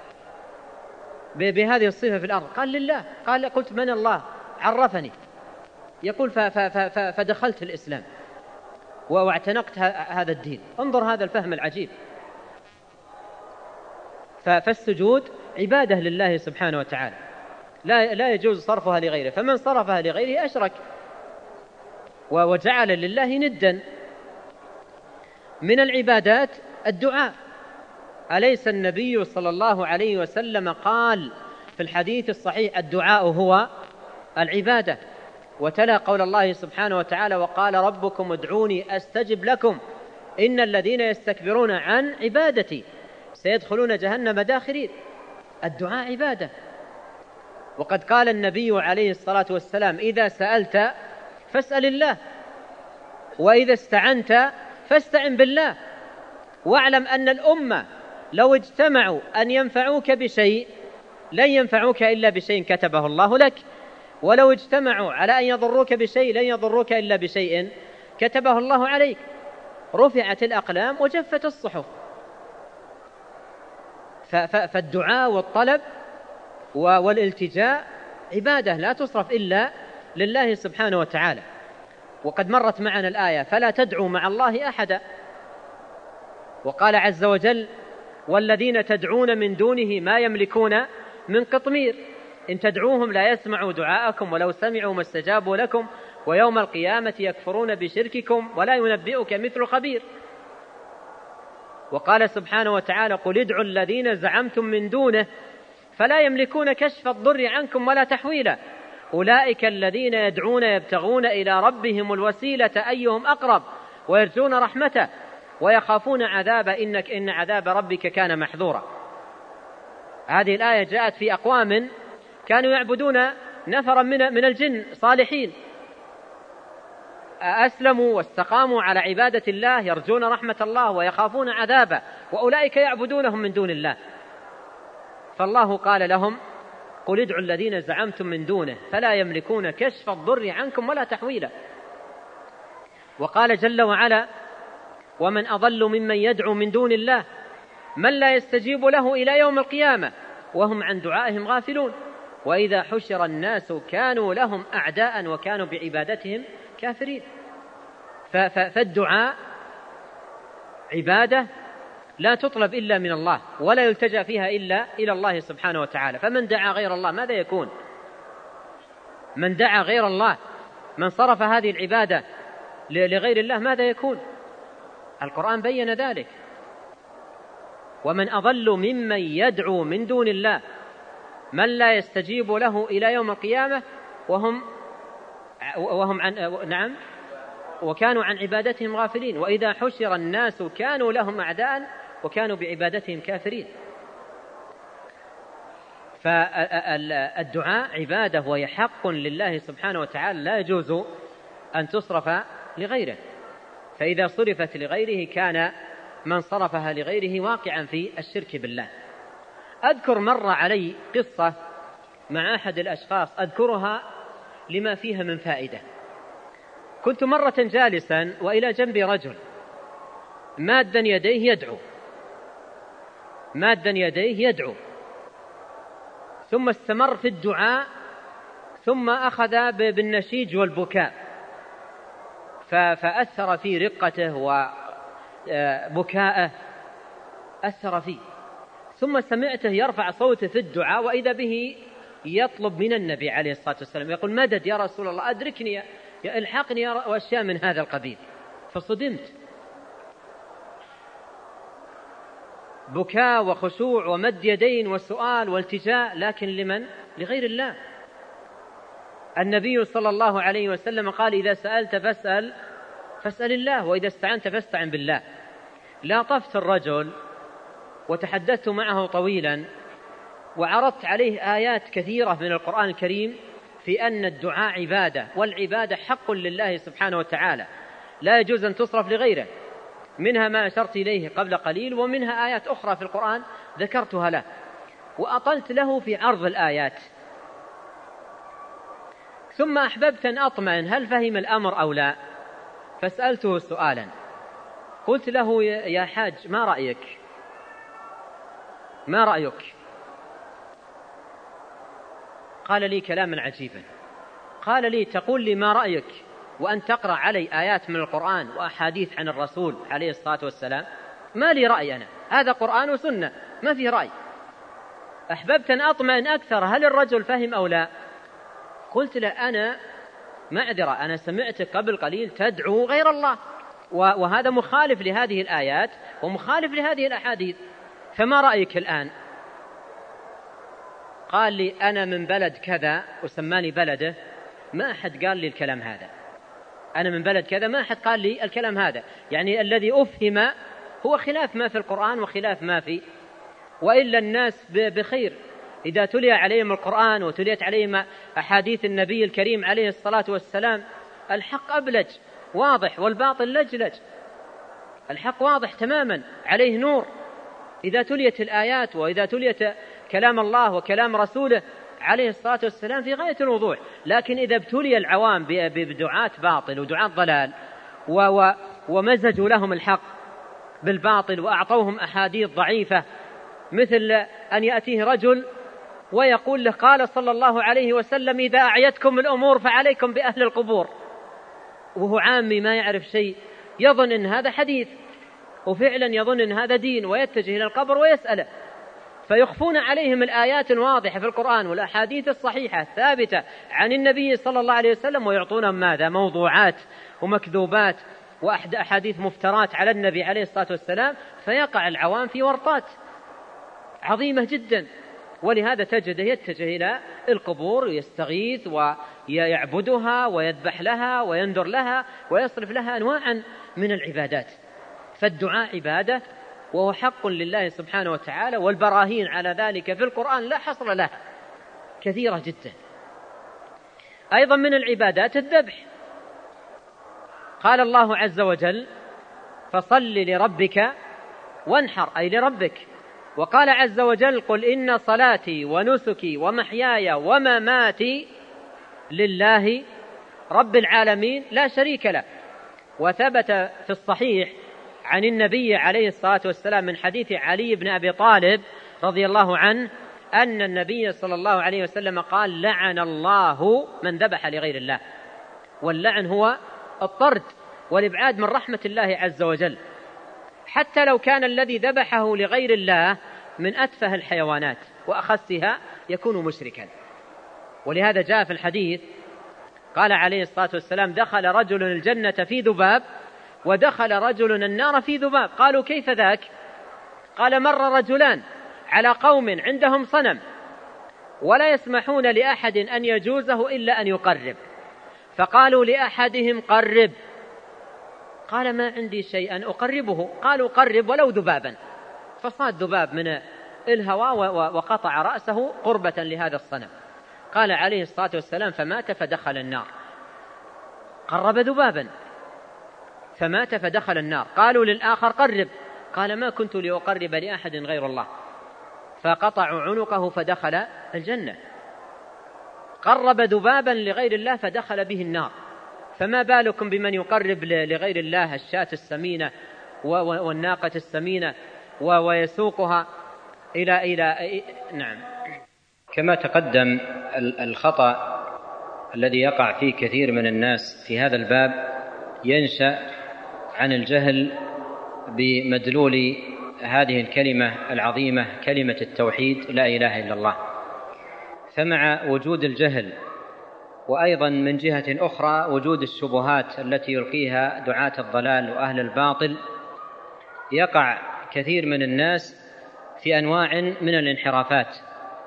بهذه الصفة في الأرض؟ قال لله. قلت من الله؟ عرفني. يقول فدخلت الإسلام واعتنقت هذا الدين. انظر هذا الفهم العجيب. فالسجود عبادة لله سبحانه وتعالى، لا يجوز صرفها لغيره، فمن صرفها لغيره أشرك وجعل لله ندا. من العبادات الدعاء. أليس النبي صلى الله عليه وسلم قال في الحديث الصحيح الدعاء هو العبادة؟ وتلا قول الله سبحانه وتعالى وقال ربكم ادعوني أستجب لكم إن الذين يستكبرون عن عبادتي سيدخلون جهنم داخرين. الدعاء عبادة. وقد قال النبي عليه الصلاة والسلام إذا سألت فاسأل الله وإذا استعنت فاستعن بالله واعلم أن الأمة لو اجتمعوا أن ينفعوك بشيء لن ينفعوك إلا بشيء كتبه الله لك، ولو اجتمعوا على أن يضروك بشيء لن يضروك إلا بشيء كتبه الله عليك. رفعت الأقلام وجفت الصحف. فالدعاء والطلب والالتجاء عبادة لا تصرف إلا لله سبحانه وتعالى. وقد مرت معنا الآية فلا تدعوا مع الله أحدا. وقال عز وجل والذين تدعون من دونه ما يملكون من قطمير إن تدعوهم لا يسمعوا دعاءكم ولو سمعوا ما استجابوا لكم ويوم القيامة يكفرون بشرككم ولا ينبئك مثل خبير. وقال سبحانه وتعالى قل ادعوا الذين زعمتم من دونه فلا يملكون كشف الضر عنكم ولا تحويلا أولئك الذين يدعون يبتغون إلى ربهم الوسيلة أيهم أقرب ويرجون رحمته ويخافون عذاب إن عذاب ربك كان محذورا. هذه الآية جاءت في أقوام كانوا يعبدون نفرا من الجن صالحين أسلموا واستقاموا على عبادة الله يرجون رحمة الله ويخافون عذابه وأولئك يعبدونهم من دون الله. فالله قال لهم قل ادعوا الذين زعمتم من دونه فلا يملكون كشف الضر عنكم ولا تحويلا. وقال جل وعلا ومن أضل ممن يدعو من دون الله من لا يستجيب له إلى يوم القيامة وهم عن دعائهم غافلون وإذا حشر الناس كانوا لهم أعداء وكانوا بعبادتهم كافرين. فالدعاء عبادة لا تطلب إلا من الله ولا يلتجأ فيها إلا إلى الله سبحانه وتعالى. فمن دعا غير الله ماذا يكون؟ من دعا غير الله من صرف هذه العبادة لغير الله ماذا يكون؟ القرآن بين ذلك ومن أضل ممن يدعو من دون الله من لا يستجيب له إلى يوم القيامة وهم وكانوا عن عبادتهم غافلين وإذا حشر الناس كانوا لهم أعداء وكانوا بعبادتهم كافرين. فالدعاء عبادة وهي حق لله سبحانه وتعالى لا يجوز أن تصرف لغيره، فإذا صرفت لغيره كان من صرفها لغيره واقعا في الشرك بالله. أذكر مر علي قصة مع أحد الأشخاص أذكرها لما فيها من فائدة. كنت مرة جالسا وإلى جنبي رجل مادا يديه يدعو ثم استمر في الدعاء ثم أخذ بالنشيج والبكاء فأثر في رقته وبكاءه أثر فيه. ثم سمعته يرفع صوته في الدعاء وإذا به يطلب من النبي عليه الصلاة والسلام يقول مدد يا رسول الله أدركني الحقني وأشياء من هذا القبيل. فصدمت، بكاء وخشوع ومد يدين وسؤال والتجاء، لكن لمن؟ لغير الله. النبي صلى الله عليه وسلم قال إذا سألت فاسأل الله وإذا استعنت فاستعن بالله. لاطفت الرجل وتحدثت معه طويلا وعرضت عليه آيات كثيرة من القرآن الكريم في أن الدعاء عبادة والعبادة حق لله سبحانه وتعالى لا يجوز أن تصرف لغيره، منها ما أشرت إليه قبل قليل ومنها آيات أخرى في القرآن ذكرتها له وأطلت له في عرض الآيات. ثم أحببت أن أطمئن هل فهم الأمر أو لا، فسألته سؤالا، قلت له يا حاج ما رأيك؟ قال لي كلاما عجيبا، قال لي تقول لي ما رأيك وأن تقرأ علي آيات من القرآن وأحاديث عن الرسول عليه الصلاة والسلام؟ ما لي رأي، أنا هذا قرآن وسنة ما في رأي. أحببت أن أطمئن أكثر هل الرجل فهم أو لا؟ قلت له أنا معذرة، أنا سمعتك قبل قليل تدعو غير الله، وهذا مخالف لهذه الآيات ومخالف لهذه الأحاديث، فما رأيك الآن؟ قال لي أنا من بلد كذا وسماني بلده، ما أحد قال لي الكلام هذا، أنا من بلد كذا ما أحد قال لي الكلام هذا، يعني الذي أفهم هو خلاف ما في القرآن وخلاف ما في، وإلا الناس بخير إذا تلي عليهم القرآن وتليت عليهم أحاديث النبي الكريم عليه الصلاة والسلام. الحق أبلج واضح والباطل لجلج، الحق واضح تماما عليه نور إذا تليت الآيات وإذا تليت كلام الله وكلام رسوله عليه الصلاة والسلام في غاية الوضوح. لكن إذا ابتلي العوام بدعاة باطل ودعاة ضلال ومزجوا لهم الحق بالباطل وأعطوهم أحاديث ضعيفة، مثل أن يأتيه رجل ويقول له قال صلى الله عليه وسلم إذا أعيتكم الأمور فعليكم بأهل القبور، وهو عامي ما يعرف شيء يظن أن هذا حديث، وفعلا يظن أن هذا دين ويتجه إلى القبر ويسأله، فيخفون عليهم الآيات الواضحة في القرآن والأحاديث الصحيحة الثابتة عن النبي صلى الله عليه وسلم، ويعطونهم ماذا؟ موضوعات ومكذوبات وأحاديث مفترات على النبي عليه الصلاة والسلام، فيقع العوام في ورطات عظيمة جدا. ولهذا تجده يتجه إلى القبور ويستغيث ويعبدها ويذبح لها وينذر لها ويصرف لها أنواعا من العبادات. فالدعاء عبادة وهو حق لله سبحانه وتعالى، والبراهين على ذلك في القرآن لا حصر له كثيرة جدا. أيضا من العبادات الذبح، قال الله عز وجل فصل لربك وانحر، أي لربك. وقال عز وجل قل إن صلاتي ونسكي ومحياي ومماتي لله رب العالمين لا شريك له. وثبت في الصحيح عن النبي عليه الصلاة والسلام من حديث علي بن أبي طالب رضي الله عنه أن النبي صلى الله عليه وسلم قال لعن الله من ذبح لغير الله. واللعن هو الطرد والإبعاد من رحمة الله عز وجل، حتى لو كان الذي ذبحه لغير الله من أتفه الحيوانات وأخسها يكون مشركا. ولهذا جاء في الحديث قال عليه الصلاة والسلام دخل رجل الجنة في ذباب ودخل رجل النار في ذباب. قالوا كيف ذاك؟ قال مر رجلان على قوم عندهم صنم ولا يسمحون لأحد أن يجوزه إلا أن يقرب، فقالوا لأحدهم قرب، قال ما عندي شيئا أقربه، قالوا قرب ولو ذبابا، فصاد ذباب من الهواء وقطع رأسه قربة لهذا الصنم. قال عليه الصلاة والسلام فمات فدخل النار. قرب ذبابا فمات فدخل النار. قالوا للآخر قرب، قال ما كنت لأقرب لأحد غير الله، فقطعوا عنقه فدخل الجنة. قرب ذبابا لغير الله فدخل به النار، فما بالكم بمن يقرب لغير الله الشاة السمينة والناقة السمينة ويسوقها إلى نعم. كما تقدم الخطأ الذي يقع فيه كثير من الناس في هذا الباب ينشأ عن الجهل بمدلول هذه الكلمة العظيمة كلمة التوحيد لا إله إلا الله. فمع وجود الجهل وأيضا من جهة أخرى وجود الشبهات التي يلقيها دعاة الضلال وأهل الباطل، يقع كثير من الناس في أنواع من الانحرافات،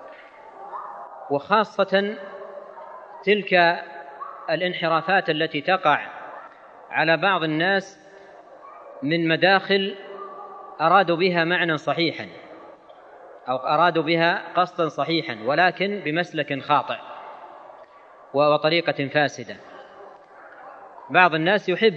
وخاصة تلك الانحرافات التي تقع على بعض الناس من مداخل أرادوا بها معنى صحيحا أو أرادوا بها قصدا صحيحا ولكن بمسلك خاطئ وطريقة فاسدة. بعض الناس يحب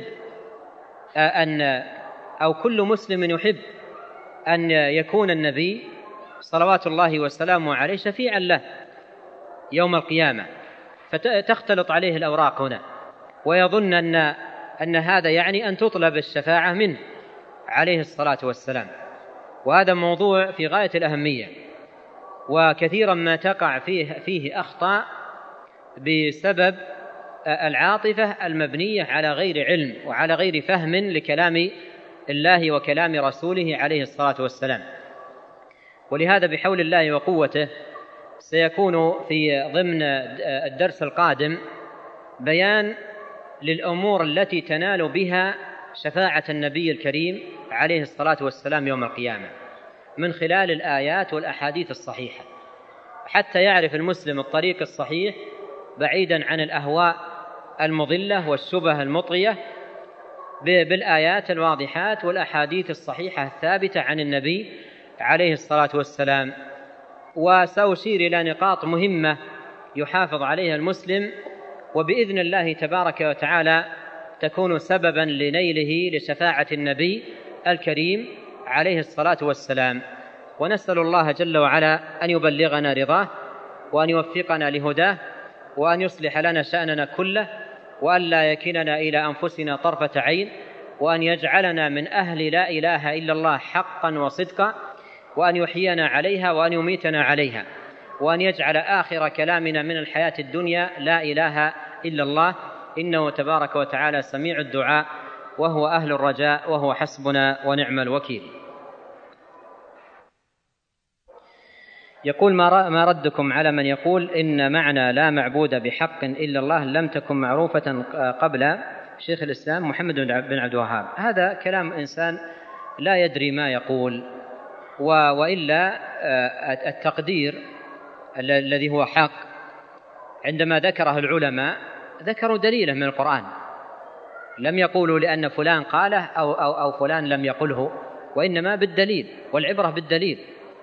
أو كل مسلم يحب أن يكون النبي صلوات الله وسلامه عليه شفيعا له يوم القيامة، فتختلط عليه الأوراق هنا ويظن أن هذا يعني أن تطلب الشفاعة منه عليه الصلاة والسلام، وهذا موضوع في غاية الأهمية، وكثيرا ما تقع فيه أخطاء بسبب العاطفة المبنية على غير علم وعلى غير فهم لكلام الله وكلام رسوله عليه الصلاة والسلام. ولهذا بحول الله وقوته سيكون في ضمن الدرس القادم بيان للأمور التي تنال بها شفاعة النبي الكريم عليه الصلاة والسلام يوم القيامة من خلال الآيات والأحاديث الصحيحة، حتى يعرف المسلم الطريق الصحيح بعيدا عن الأهواء المضلة والشبه المطغية بالآيات الواضحات والأحاديث الصحيحة الثابتة عن النبي عليه الصلاة والسلام. وسأشير إلى نقاط مهمة يحافظ عليها المسلم، وبإذن الله تبارك وتعالى تكون سببا لنيله لشفاعة النبي الكريم عليه الصلاة والسلام. ونسأل الله جل وعلا أن يبلغنا رضاه، وأن يوفقنا لهداه، وأن يصلح لنا شأننا كله، وأن لا يكلنا إلى أنفسنا طرفة عين، وأن يجعلنا من أهل لا إله إلا الله حقا وصدقا، وأن يحيينا عليها وأن يميتنا عليها، وأن يجعل آخر كلامنا من الحياة الدنيا لا إله إلا الله، إنه تبارك وتعالى سميع الدعاء وهو أهل الرجاء وهو حسبنا ونعم الوكيل. يقول: ما ردكم على من يقول إن معنى لا معبود بحق إلا الله لم تكن معروفة قبل شيخ الإسلام محمد بن عبد الوهاب؟ هذا كلام إنسان لا يدري ما يقول، وإلا التقدير الذي هو حق عندما ذكره العلماء ذكروا دليله من القرآن، لم يقولوا لأن فلان قاله أو فلان لم يقله، وإنما بالدليل، والعبرة بالدليل.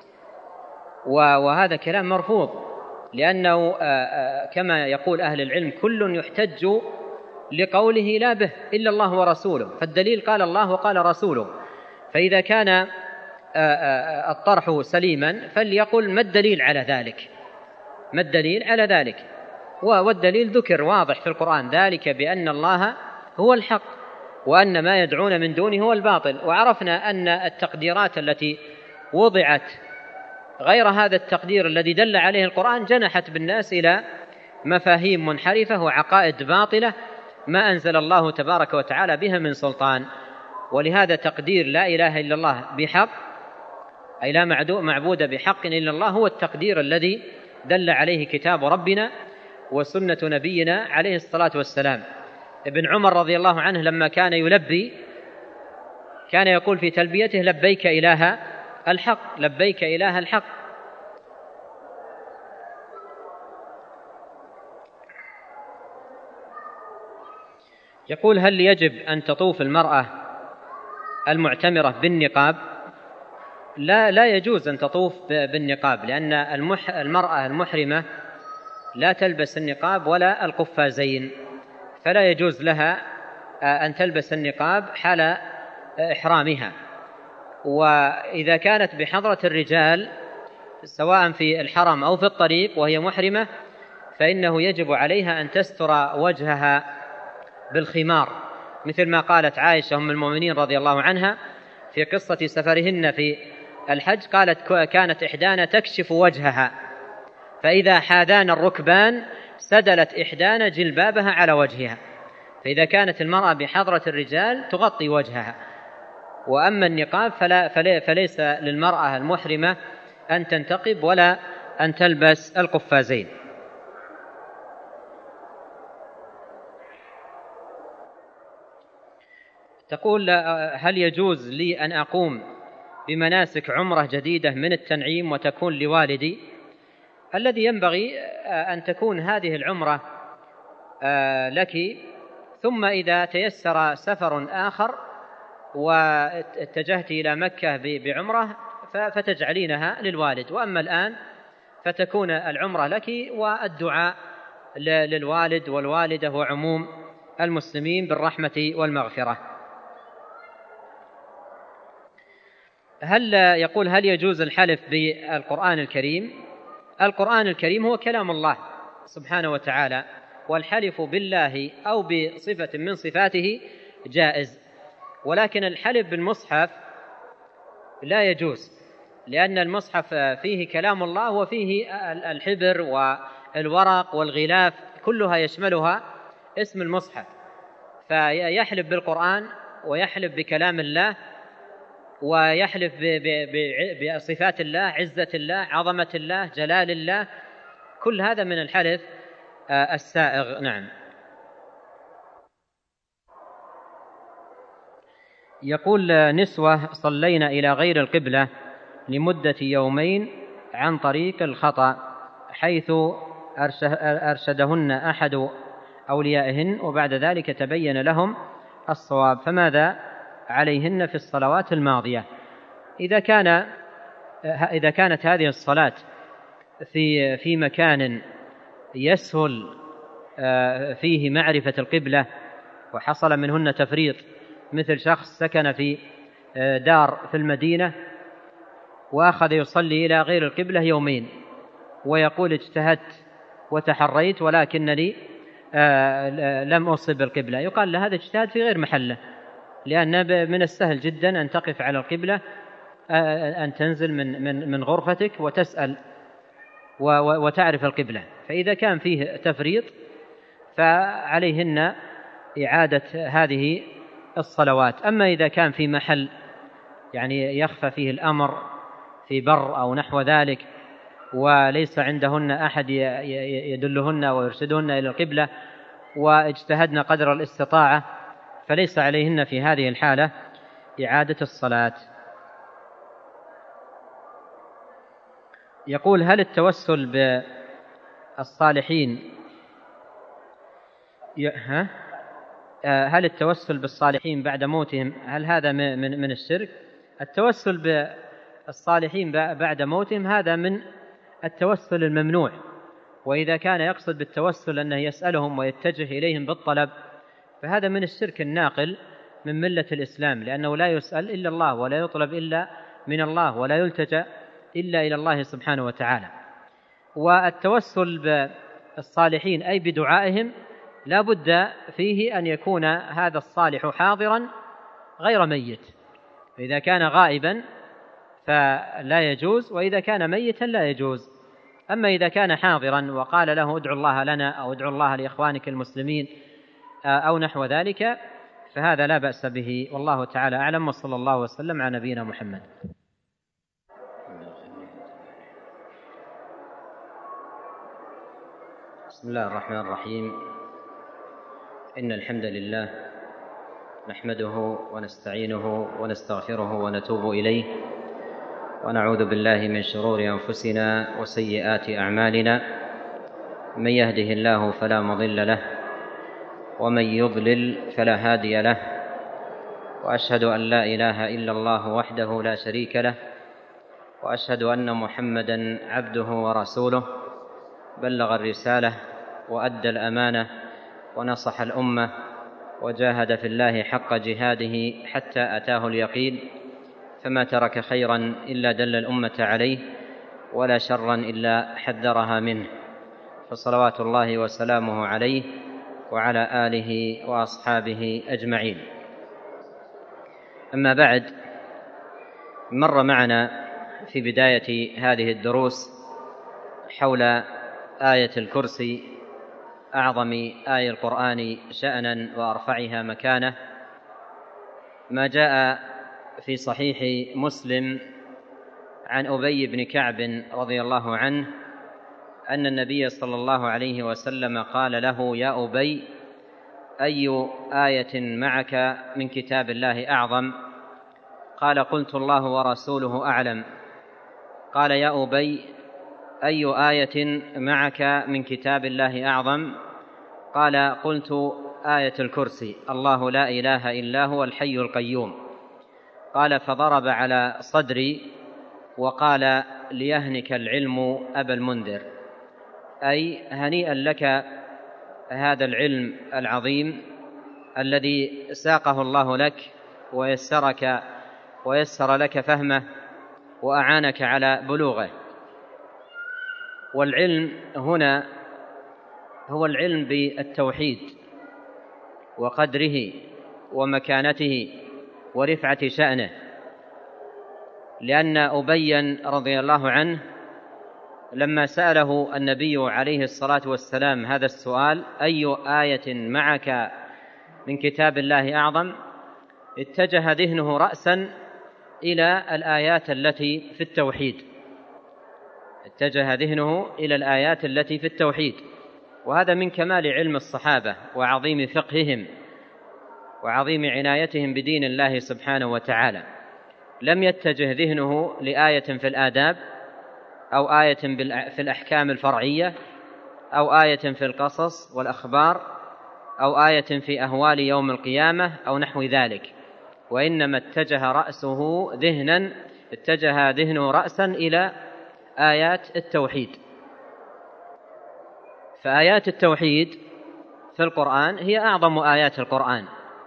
وهذا كلام مرفوض، لأنه كما يقول أهل العلم كل يحتج لقوله لا به إلا الله ورسوله، فالدليل قال الله وقال رسوله. فإذا كان الطرح سليما فليقل ما الدليل على ذلك، ما الدليل على ذلك؟ والدليل ذكر واضح في القرآن: ذلك بأن الله هو الحق وأن ما يدعون من دونه هو الباطل. وعرفنا أن التقديرات التي وضعت غير هذا التقدير الذي دل عليه القرآن جنحت بالناس إلى مفاهيم منحرفة وعقائد باطلة ما أنزل الله تبارك وتعالى بها من سلطان. ولهذا تقدير لا إله إلا الله بحق، أي لا معبود بحق إلا الله، هو التقدير الذي دل عليه كتاب ربنا وسنة نبينا عليه الصلاة والسلام. ابن عمر رضي الله عنه لما كان يلبي كان يقول في تلبيته: لبيك إله الحق، لبيك إله الحق. يقول: هل يجب أن تطوف المرأة المعتمرة بالنقاب؟ لا يجوز أن تطوف بالنقاب، لأن المرأة المحرمة لا تلبس النقاب ولا القفازين، فلا يجوز لها أن تلبس النقاب حال إحرامها. وإذا كانت بحضرة الرجال سواء في الحرم أو في الطريق وهي محرمة فإنه يجب عليها أن تستر وجهها بالخمار، مثل ما قالت عائشة أم المؤمنين رضي الله عنها في قصة سفرهن في الحج، قالت: كانت إحدانا تكشف وجهها، فإذا حاذان الركبان سدلت إحدانا جلبابها على وجهها. فإذا كانت المرأة بحضرة الرجال تغطي وجهها. وأما النقاب فليس للمرأة المحرمة أن تنتقب ولا أن تلبس القفازين. تقول: هل يجوز لي أن أقوم بمناسك عمرة جديدة من التنعيم وتكون لوالدي؟ الذي ينبغي أن تكون هذه العمرة لك، ثم إذا تيسر سفر آخر واتجهت إلى مكة بعمرة فتجعلينها للوالد. وأما الآن فتكون العمرة لك والدعاء للوالد والوالدة وعموم المسلمين بالرحمة والمغفرة. يقول: هل يجوز الحلف بالقرآن الكريم؟ القرآن الكريم هو كلام الله سبحانه وتعالى، والحلف بالله أو بصفة من صفاته جائز، ولكن الحلف بالمصحف لا يجوز، لأن المصحف فيه كلام الله وفيه الحبر والورق والغلاف كلها يشملها اسم المصحف، فيحلف بالقرآن ويحلف بكلام الله ويحلف بصفات الله، عزة الله، عظمة الله، جلال الله، كل هذا من الحلف السائغ. نعم. يقول نسوة صلينا إلى غير القبلة لمدة يومين عن طريق الخطأ، حيث أرشدهن أحد أوليائهن وبعد ذلك تبين لهم الصواب، فماذا عليهن في الصلوات الماضية؟ إذا كانت هذه الصلاة في مكان يسهل فيه معرفة القبلة وحصل منهن تفريط، مثل شخص سكن في دار في المدينة وأخذ يصلي إلى غير القبلة يومين ويقول اجتهدت وتحريت ولكنني لم أصب القبلة، يقال له هذا اجتهاد في غير محله، لأن من السهل جدا أن تقف على القبلة، أن تنزل من غرفتك وتسأل وتعرف القبلة. فإذا كان فيه تفريط فعليهن إعادة هذه الصلوات. أما إذا كان في محل يعني يخفى فيه الأمر في بر أو نحو ذلك وليس عندهن أحد يدلهن ويرشدهن إلى القبلة واجتهدن قدر الاستطاعة، فليس عليهن في هذه الحالة إعادة الصلاة. يقول هل التوسل بالصالحين هل التوسل بالصالحين بعد موتهم هل هذا من الشرك؟ التوسل بالصالحين بعد موتهم هذا من التوسل الممنوع، وإذا كان يقصد بالتوسل أنه يسألهم ويتجه إليهم بالطلب فهذا من الشرك الناقل من ملة الإسلام، لأنه لا يسأل إلا الله ولا يطلب إلا من الله ولا يلتجأ إلا إلى الله سبحانه وتعالى. والتوسل بالصالحين أي بدعائهم لا بد فيه أن يكون هذا الصالح حاضرا غير ميت، فإذا كان غائبا فلا يجوز، وإذا كان ميتا لا يجوز. أما إذا كان حاضرا وقال له ادعو الله لنا أو ادعو الله لإخوانك المسلمين أو نحو ذلك فهذا لا بأس به، والله تعالى أعلم، وصلى الله وسلم على نبينا محمد. بسم الله الرحمن الرحيم. إن الحمد لله نحمده ونستعينه ونستغفره ونتوب إليه، ونعوذ بالله من شرور أنفسنا وسيئات أعمالنا، من يهده الله فلا مضل له ومن يضلل فلا هادي له، وأشهد أن لا إله إلا الله وحده لا شريك له، وأشهد أن محمدًا عبده ورسوله، بلغ الرسالة وأدى الأمانة ونصح الأمة وجاهد في الله حق جهاده حتى أتاه اليقين، فما ترك خيرا إلا دل الأمة عليه ولا شرا إلا حذرها منه، فصلوات الله وسلامه عليه وعلى آله وأصحابه أجمعين. أما بعد، مر معنا في بداية هذه الدروس حول آية الكرسي، أعظم آية القرآن شأنا وأرفعها مكانة، ما جاء في صحيح مسلم عن أبي بن كعب رضي الله عنه أن النبي صلى الله عليه وسلم قال له: يا أبي، أي آية معك من كتاب الله أعظم؟ قال: قلت: الله ورسوله أعلم. قال: يا أبي، أي آية معك من كتاب الله أعظم؟ قال: قلت: آية الكرسي، الله لا إله إلا هو الحي القيوم. قال: فضرب على صدري وقال: ليهنك العلم أبا المنذر، أي هنيئا لك هذا العلم العظيم الذي ساقه الله لك ويسر لك فهمه وأعانك على بلوغه. والعلم هنا هو العلم بالتوحيد وقدره ومكانته ورفعة شأنه، لأن أبي رضي الله عنه لما سأله النبي عليه الصلاة والسلام هذا السؤال: أي آية معك من كتاب الله أعظم؟ اتجه ذهنه رأسا إلى الآيات التي في التوحيد، اتجه ذهنه إلى الآيات التي في التوحيد. وهذا من كمال علم الصحابة وعظيم فقههم وعظيم عنايتهم بدين الله سبحانه وتعالى. لم يتجه ذهنه لآية في الآداب، أو آية في الأحكام الفرعية، أو آية في القصص والأخبار، أو آية في أهوال يوم القيامة أو نحو ذلك، وإنما اتجه ذهنه رأسا إلى آيات التوحيد. فآيات التوحيد في القرآن هي أعظم آيات القرآن،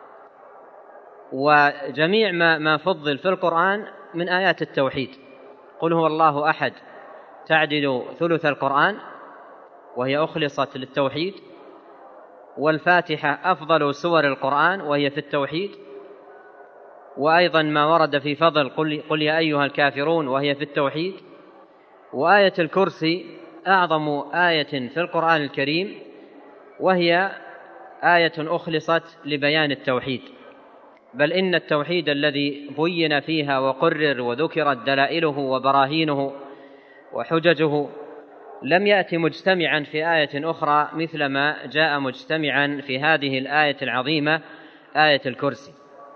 وجميع ما فضل في القرآن من آيات التوحيد. قل هو الله أحد تعدل ثلث القرآن وهي أخلصت للتوحيد، والفاتحة أفضل سور القرآن وهي في التوحيد، وأيضا ما ورد في فضل قل يا أيها الكافرون وهي في التوحيد. وآية الكرسي أعظم آية في القرآن الكريم، وهي آية أخلصت لبيان التوحيد، بل إن التوحيد الذي بين فيها وقرر وذكرت دلائله وبراهينه وحججه لم يأتي مجتمعا في آية أخرى مثل ما جاء مجتمعا في هذه الآية العظيمة، آية الكرسي.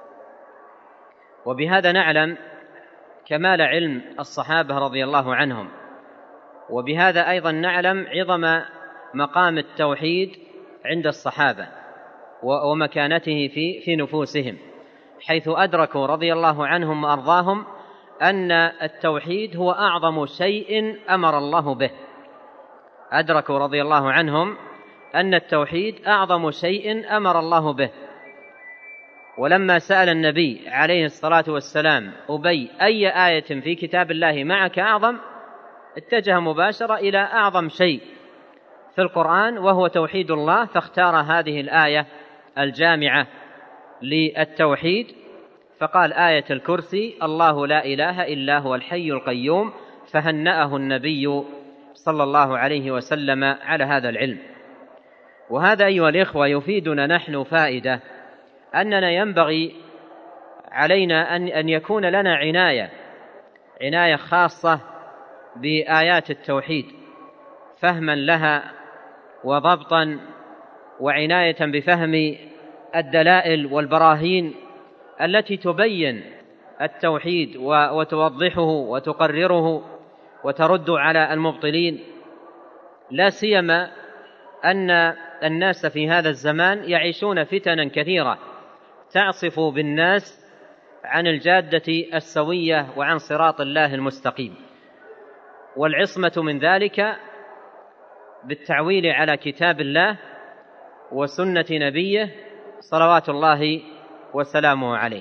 وبهذا نعلم كمال علم الصحابة رضي الله عنهم، وبهذا أيضا نعلم عظم مقام التوحيد عند الصحابة ومكانته في نفوسهم، حيث أدركوا رضي الله عنهم وأرضاهم أن التوحيد هو أعظم شيء أمر الله به. أدركوا رضي الله عنهم أن التوحيد أعظم شيء أمر الله به. ولما سأل النبي عليه الصلاة والسلام أبي أي آية في كتاب الله معك أعظم، اتجه مباشرة إلى أعظم شيء في القرآن وهو توحيد الله، فاختار هذه الآية الجامعة للتوحيد، فقال آية الكرسي: الله لا إله إلا هو الحي القيوم، فهنأه النبي صلى الله عليه وسلم على هذا العلم. وهذا أيها الإخوة يفيدنا نحن فائدة، أننا ينبغي علينا أن يكون لنا عناية خاصة بآيات التوحيد، فهما لها وضبطا، وعناية بفهم الدلائل والبراهين التي تبين التوحيد وتوضحه وتقرره وترد على المبطلين، لا سيما أن الناس في هذا الزمان يعيشون فتنا كثيرة تعصف بالناس عن الجادة السوية وعن صراط الله المستقيم، والعصمة من ذلك بالتعويل على كتاب الله وسنة نبيه صلوات الله وسلامه عليه.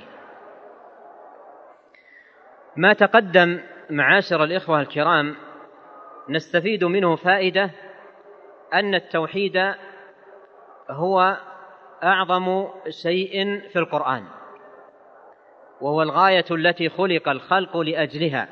ما تقدم معاشر الإخوة الكرام نستفيد منه فائدة، أن التوحيد هو أعظم شيء في القرآن، وهو الغاية التي خلق الخلق لأجلها،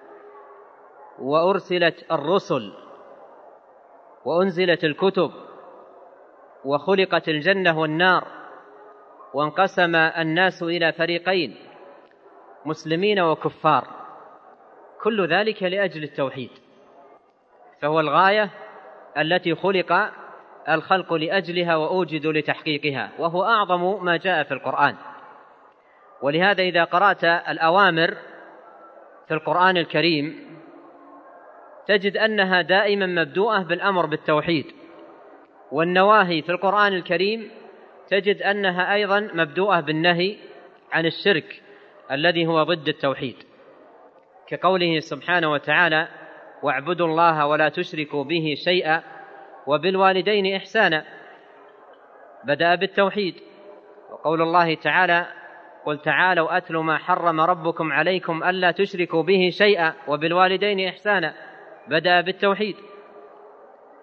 وأرسلت الرسل وأنزلت الكتب وخلقت الجنة والنار، وانقسم الناس إلى فريقين: مسلمين وكفار، كل ذلك لأجل التوحيد. فهو الغاية التي خلق الخلق لأجلها وأوجدوا لتحقيقها، وهو أعظم ما جاء في القرآن. ولهذا إذا قرأت الأوامر في القرآن الكريم تجد أنها دائما مبدوءة بالأمر بالتوحيد، والنواهي في القرآن الكريم تجد أنها أيضا مبدوءة بالنهي عن الشرك الذي هو ضد التوحيد، كقوله سبحانه وتعالى: واعبدوا الله ولا تشركوا به شيئا وبالوالدين إحسانا، بدأ بالتوحيد. وقول الله تعالى: قل تعالوا أتل ما حرم ربكم عليكم ألا تشركوا به شيئا وبالوالدين إحسانا، بدأ بالتوحيد.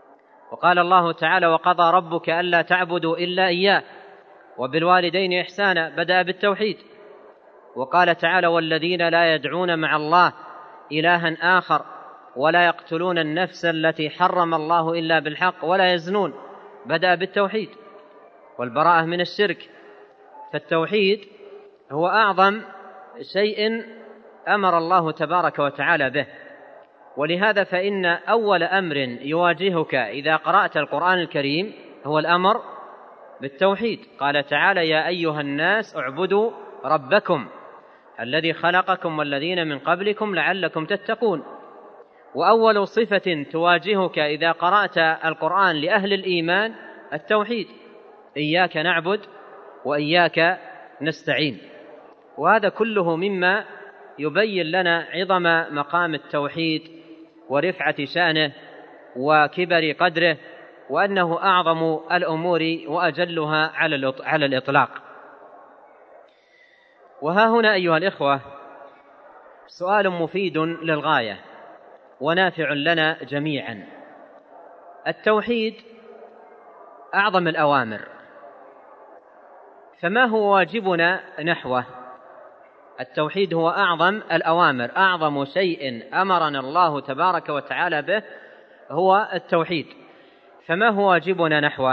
وقال الله تعالى: وقضى ربك ألا تعبدوا إلا إياه وبالوالدين إحسانا، بدأ بالتوحيد. وقال تعالى: والذين لا يدعون مع الله إلها آخر ولا يقتلون النفس التي حرم الله إلا بالحق ولا يزنون، بدأ بالتوحيد والبراءة من الشرك. فالتوحيد هو أعظم شيء أمر الله تبارك وتعالى به، ولهذا فإن أول أمر يواجهك إذا قرأت القرآن الكريم هو الأمر بالتوحيد. قال تعالى: يا أيها الناس اعبدوا ربكم الذي خلقكم والذين من قبلكم لعلكم تتقون. وأول صفة تواجهك إذا قرأت القرآن لأهل الإيمان التوحيد: إياك نعبد وإياك نستعين. وهذا كله مما يبين لنا عظم مقام التوحيد ورفعة شأنه وكبر قدره، وأنه أعظم الأمور وأجلها على الإطلاق. وها هنا أيها الإخوة سؤال مفيد للغاية ونافع لنا جميعا. التوحيد أعظم الأوامر، فما هو واجبنا نحوه؟ التوحيد هو أعظم الأوامر، أعظم شيء أمرنا الله تبارك وتعالى به هو التوحيد، فما هو واجبنا نحوه؟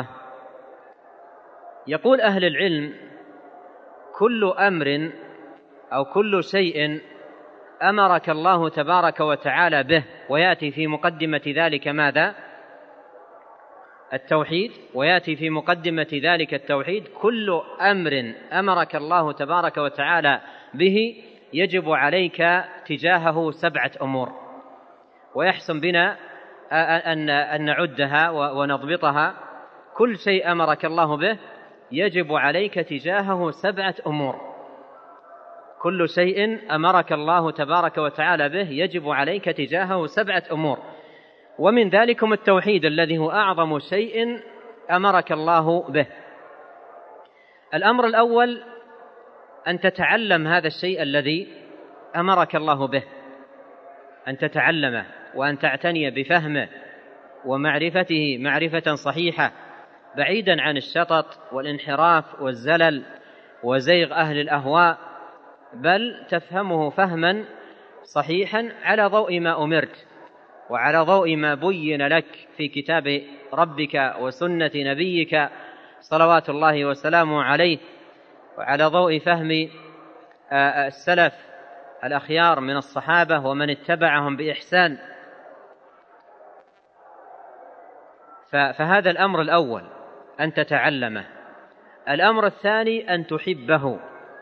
يقول أهل العلم: كل أمر أو كل شيء أمرك الله تبارك وتعالى به، ويأتي في مقدمة ذلك ماذا؟ التوحيد. ويأتي في مقدمة ذلك التوحيد. كل أمر أمرك الله تبارك وتعالى به يجب عليك تجاهه 7 أمور، ويحسن بنا أن نعدها ونضبطها. كل شيء أمرك الله به يجب عليك تجاهه 7 أمور. كل شيء أمرك الله تبارك وتعالى به يجب عليك تجاهه 7 أمور، ومن ذلكم التوحيد الذي هو أعظم شيء أمرك الله به. الأمر الأول أن تتعلم هذا الشيء الذي أمرك الله به، أن تتعلمه وأن تعتني بفهمه ومعرفته معرفة صحيحة، بعيدا عن الشطط والانحراف والزلل وزيغ أهل الأهواء، بل تفهمه فهما صحيحا على ضوء ما أمرت وعلى ضوء ما بين لك في كتاب ربك وسنة نبيك صلوات الله وسلامه عليه، وعلى ضوء فهم السلف الأخيار من الصحابة ومن اتبعهم بإحسان. فهذا الأمر الأول أن تتعلمه. الأمر الثاني أن تحبه،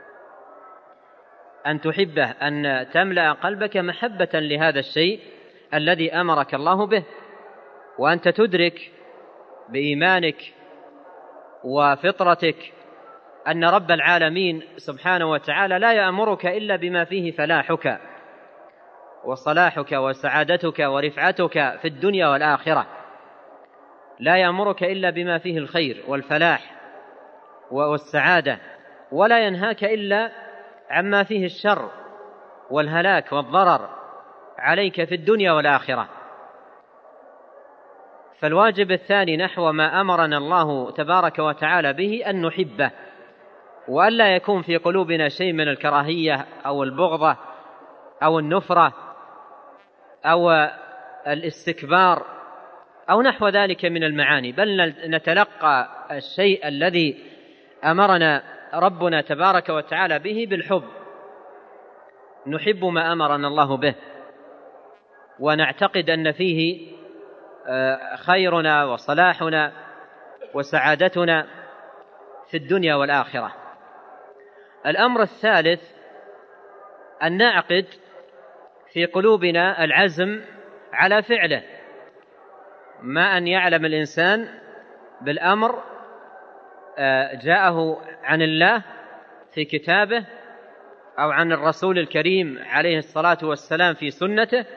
أن تملأ قلبك محبة لهذا الشيء الذي أمرك الله به، وأنت تدرك بإيمانك وفطرتك أن رب العالمين سبحانه وتعالى لا يأمرك إلا بما فيه فلاحك وصلاحك وسعادتك ورفعتك في الدنيا والآخرة، لا يأمرك إلا بما فيه الخير والفلاح والسعادة، ولا ينهاك إلا عما فيه الشر والهلاك والضرر عليك في الدنيا والآخرة. فالواجب الثاني نحو ما أمرنا الله تبارك وتعالى به أن نحبه، وأن لا يكون في قلوبنا شيء من الكراهية أو البغضة أو النفرة أو الاستكبار أو نحو ذلك من المعاني، بل نتلقى الشيء الذي أمرنا ربنا تبارك وتعالى به بالحب، نحب ما أمرنا الله به، ونعتقد أن فيه خيرنا وصلاحنا وسعادتنا في الدنيا والآخرة. الأمر الثالث أن نعقد في قلوبنا العزم على فعله، ما أن يعلم الإنسان بالأمر جاءه عن الله في كتابه أو عن الرسول الكريم عليه الصلاة والسلام في سنته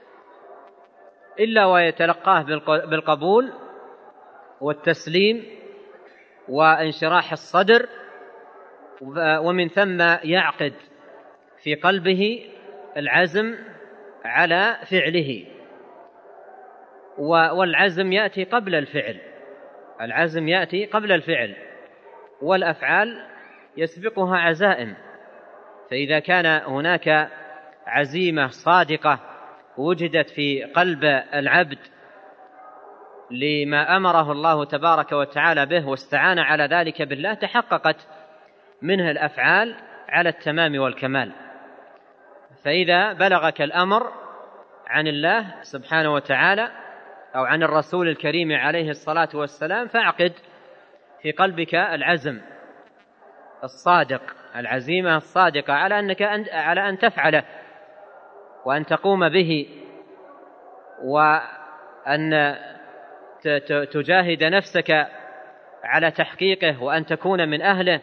إلا ويتلقاه بالقبول والتسليم وانشراح الصدر، ومن ثم يعقد في قلبه العزم على فعله. والعزم يأتي قبل الفعل، العزم يأتي قبل الفعل، والأفعال يسبقها عزائم. فإذا كان هناك عزيمة صادقة وجدت في قلب العبد لما أمره الله تبارك وتعالى به واستعان على ذلك بالله، تحققت منه الأفعال على التمام والكمال. فإذا بلغك الأمر عن الله سبحانه وتعالى أو عن الرسول الكريم عليه الصلاة والسلام، فاعقد في قلبك العزم الصادق، العزيمة الصادقة على أن تفعله وأن تقوم به، وأن تجاهد نفسك على تحقيقه، وأن تكون من أهله.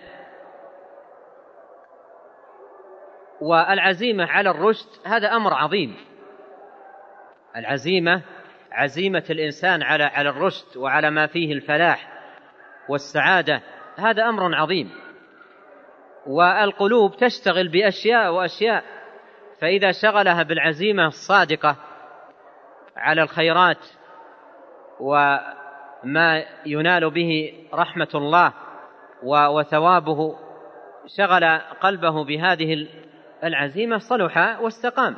والعزيمة على الرشد هذا أمر عظيم، العزيمة عزيمة الإنسان على الرشد وعلى ما فيه الفلاح والسعادة، هذا أمر عظيم. والقلوب تشتغل بأشياء وأشياء، فإذا شغلها بالعزيمة الصادقة على الخيرات وما ينال به رحمة الله وثوابه، شغل قلبه بهذه العزيمة، صلح واستقام.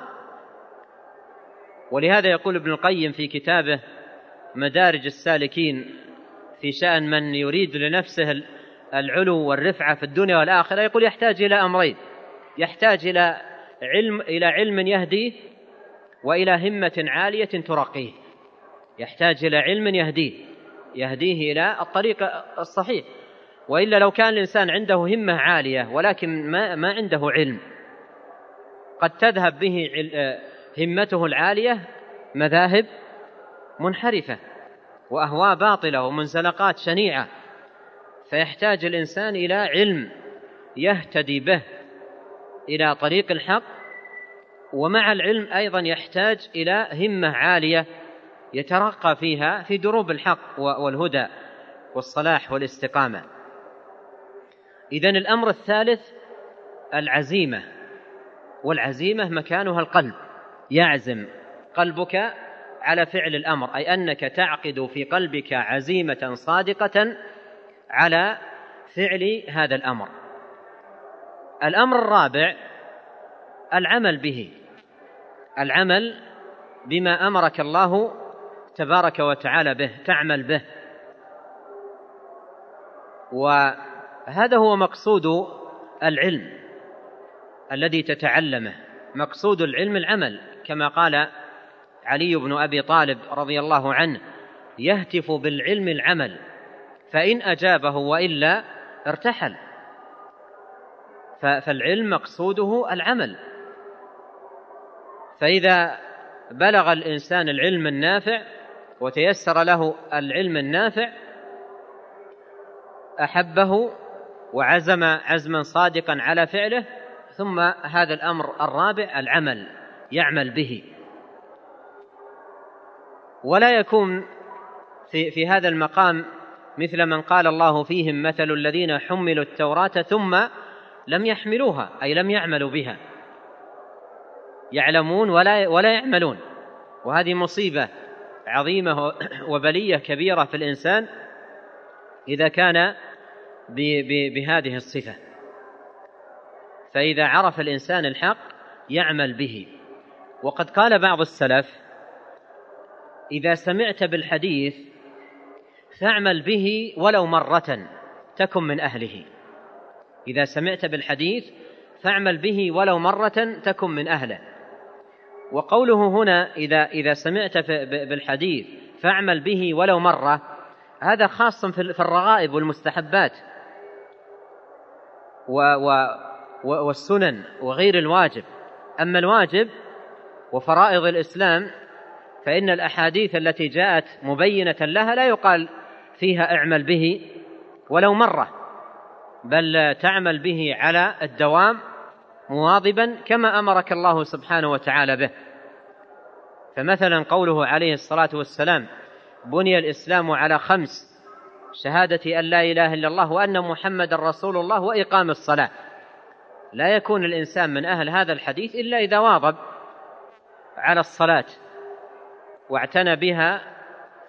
ولهذا يقول ابن القيم في كتابه مدارج السالكين في شأن من يريد لنفسه العلو والرفعة في الدنيا والآخرة، يقول يحتاج إلى أمرين: يحتاج إلى علم يهديه، وإلى همة عالية ترقيه. يحتاج إلى علم يهديه إلى الطريق الصحيح، وإلا لو كان الإنسان عنده همة عالية ولكن ما عنده علم، قد تذهب به همته العالية مذاهب منحرفة وأهواء باطلة ومنزلقات شنيعة. فيحتاج الإنسان إلى علم يهتدي به إلى طريق الحق، ومع العلم أيضا يحتاج إلى همة عالية يترقى فيها في دروب الحق والهدى والصلاح والاستقامة. إذن الأمر الثالث العزيمة، والعزيمة مكانها القلب، يعزم قلبك على فعل الأمر، أي أنك تعقد في قلبك عزيمة صادقة على فعل هذا الأمر. الأمر الرابع العمل به، العمل بما أمرك الله تبارك وتعالى به، تعمل به. وهذا هو مقصود العلم الذي تتعلمه، مقصود العلم العمل، كما قال علي بن أبي طالب رضي الله عنه: يهتف بالعلم العمل، فإن أجابه وإلا ارتحل. فالعلم مقصوده العمل. فإذا بلغ الإنسان العلم النافع وتيسر له العلم النافع أحبه وعزم عزما صادقا على فعله. ثم هذا الأمر الرابع العمل، يعمل به. ولا يكون في هذا المقام مثل من قال الله فيهم: مثل الذين حملوا التوراة ثم لم يحملوها، أي لم يعملوا بها، يعلمون ولا يعملون. وهذه مصيبة عظيمة وبلية كبيرة في الإنسان إذا كان بهذه الصفة. فإذا عرف الإنسان الحق يعمل به. وقد قال بعض السلف: إذا سمعت بالحديث فاعمل به ولو مرة تكن من أهله. إذا سمعت بالحديث فاعمل به ولو مرة تكن من أهله. وقوله هنا إذا سمعت بالحديث فاعمل به ولو مرة، هذا خاص في الرغائب والمستحبات والسنن وغير الواجب. أما الواجب وفرائض الإسلام فإن الأحاديث التي جاءت مبينة لها لا يقال فيها اعمل به ولو مرة، بل تعمل به على الدوام مواظبا كما أمرك الله سبحانه وتعالى به. فمثلا قوله عليه الصلاة والسلام: بني الإسلام على 5: شهادة أن لا إله إلا الله وأن محمد رسول الله وإقام الصلاة. لا يكون الإنسان من أهل هذا الحديث إلا إذا واظب على الصلاة واعتنى بها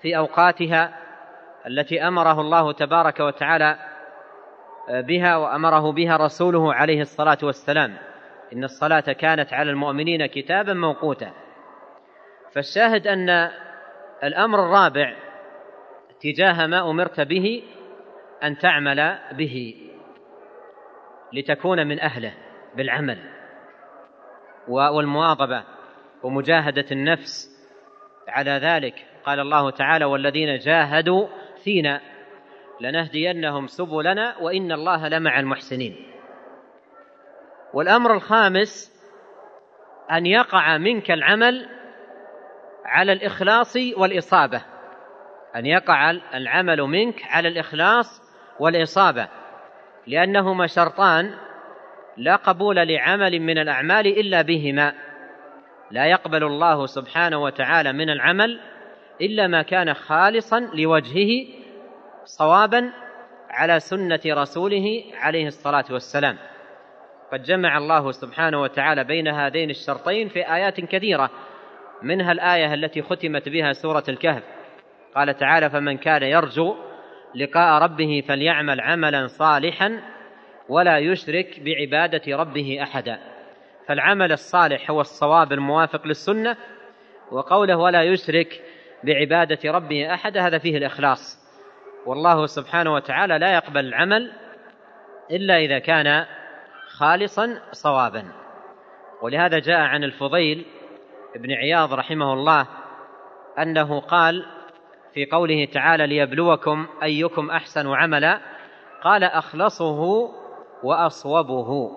في أوقاتها التي أمره الله تبارك وتعالى بها وأمره بها رسوله عليه الصلاة والسلام، إن الصلاة كانت على المؤمنين كتابا موقوتا. فالشاهد أن الأمر الرابع تجاه ما أمرت به أن تعمل به لتكون من أهله بالعمل والمواظبة ومجاهدة النفس على ذلك. قال الله تعالى: والذين جاهدوا فينا لنهدينهم سبلنا وإن الله لمع المحسنين. والأمر الخامس أن يقع منك العمل على الإخلاص والإصابة، أن يقع العمل منك على الإخلاص والإصابة، لأنهما شرطان لا قبول لعمل من الأعمال إلا بهما. لا يقبل الله سبحانه وتعالى من العمل إلا ما كان خالصا لوجهه صوابا على سنة رسوله عليه الصلاة والسلام. قد جمع الله سبحانه وتعالى بين هذين الشرطين في آيات كثيرة، منها الآية التي ختمت بها سورة الكهف، قال تعالى: فمن كان يرجو لقاء ربه فليعمل عملا صالحا ولا يشرك بعبادة ربه أحدا. فالعمل الصالح هو الصواب الموافق للسنة، وقوله ولا يشرك بعبادة ربه أحدا هذا فيه الإخلاص، والله سبحانه وتعالى لا يقبل العمل إلا إذا كان خالصا صوابا. ولهذا جاء عن الفضيل بن عياض رحمه الله أنه قال في قوله تعالى: ليبلوكم أيكم أحسن عملا، قال: أخلصه وأصوبه.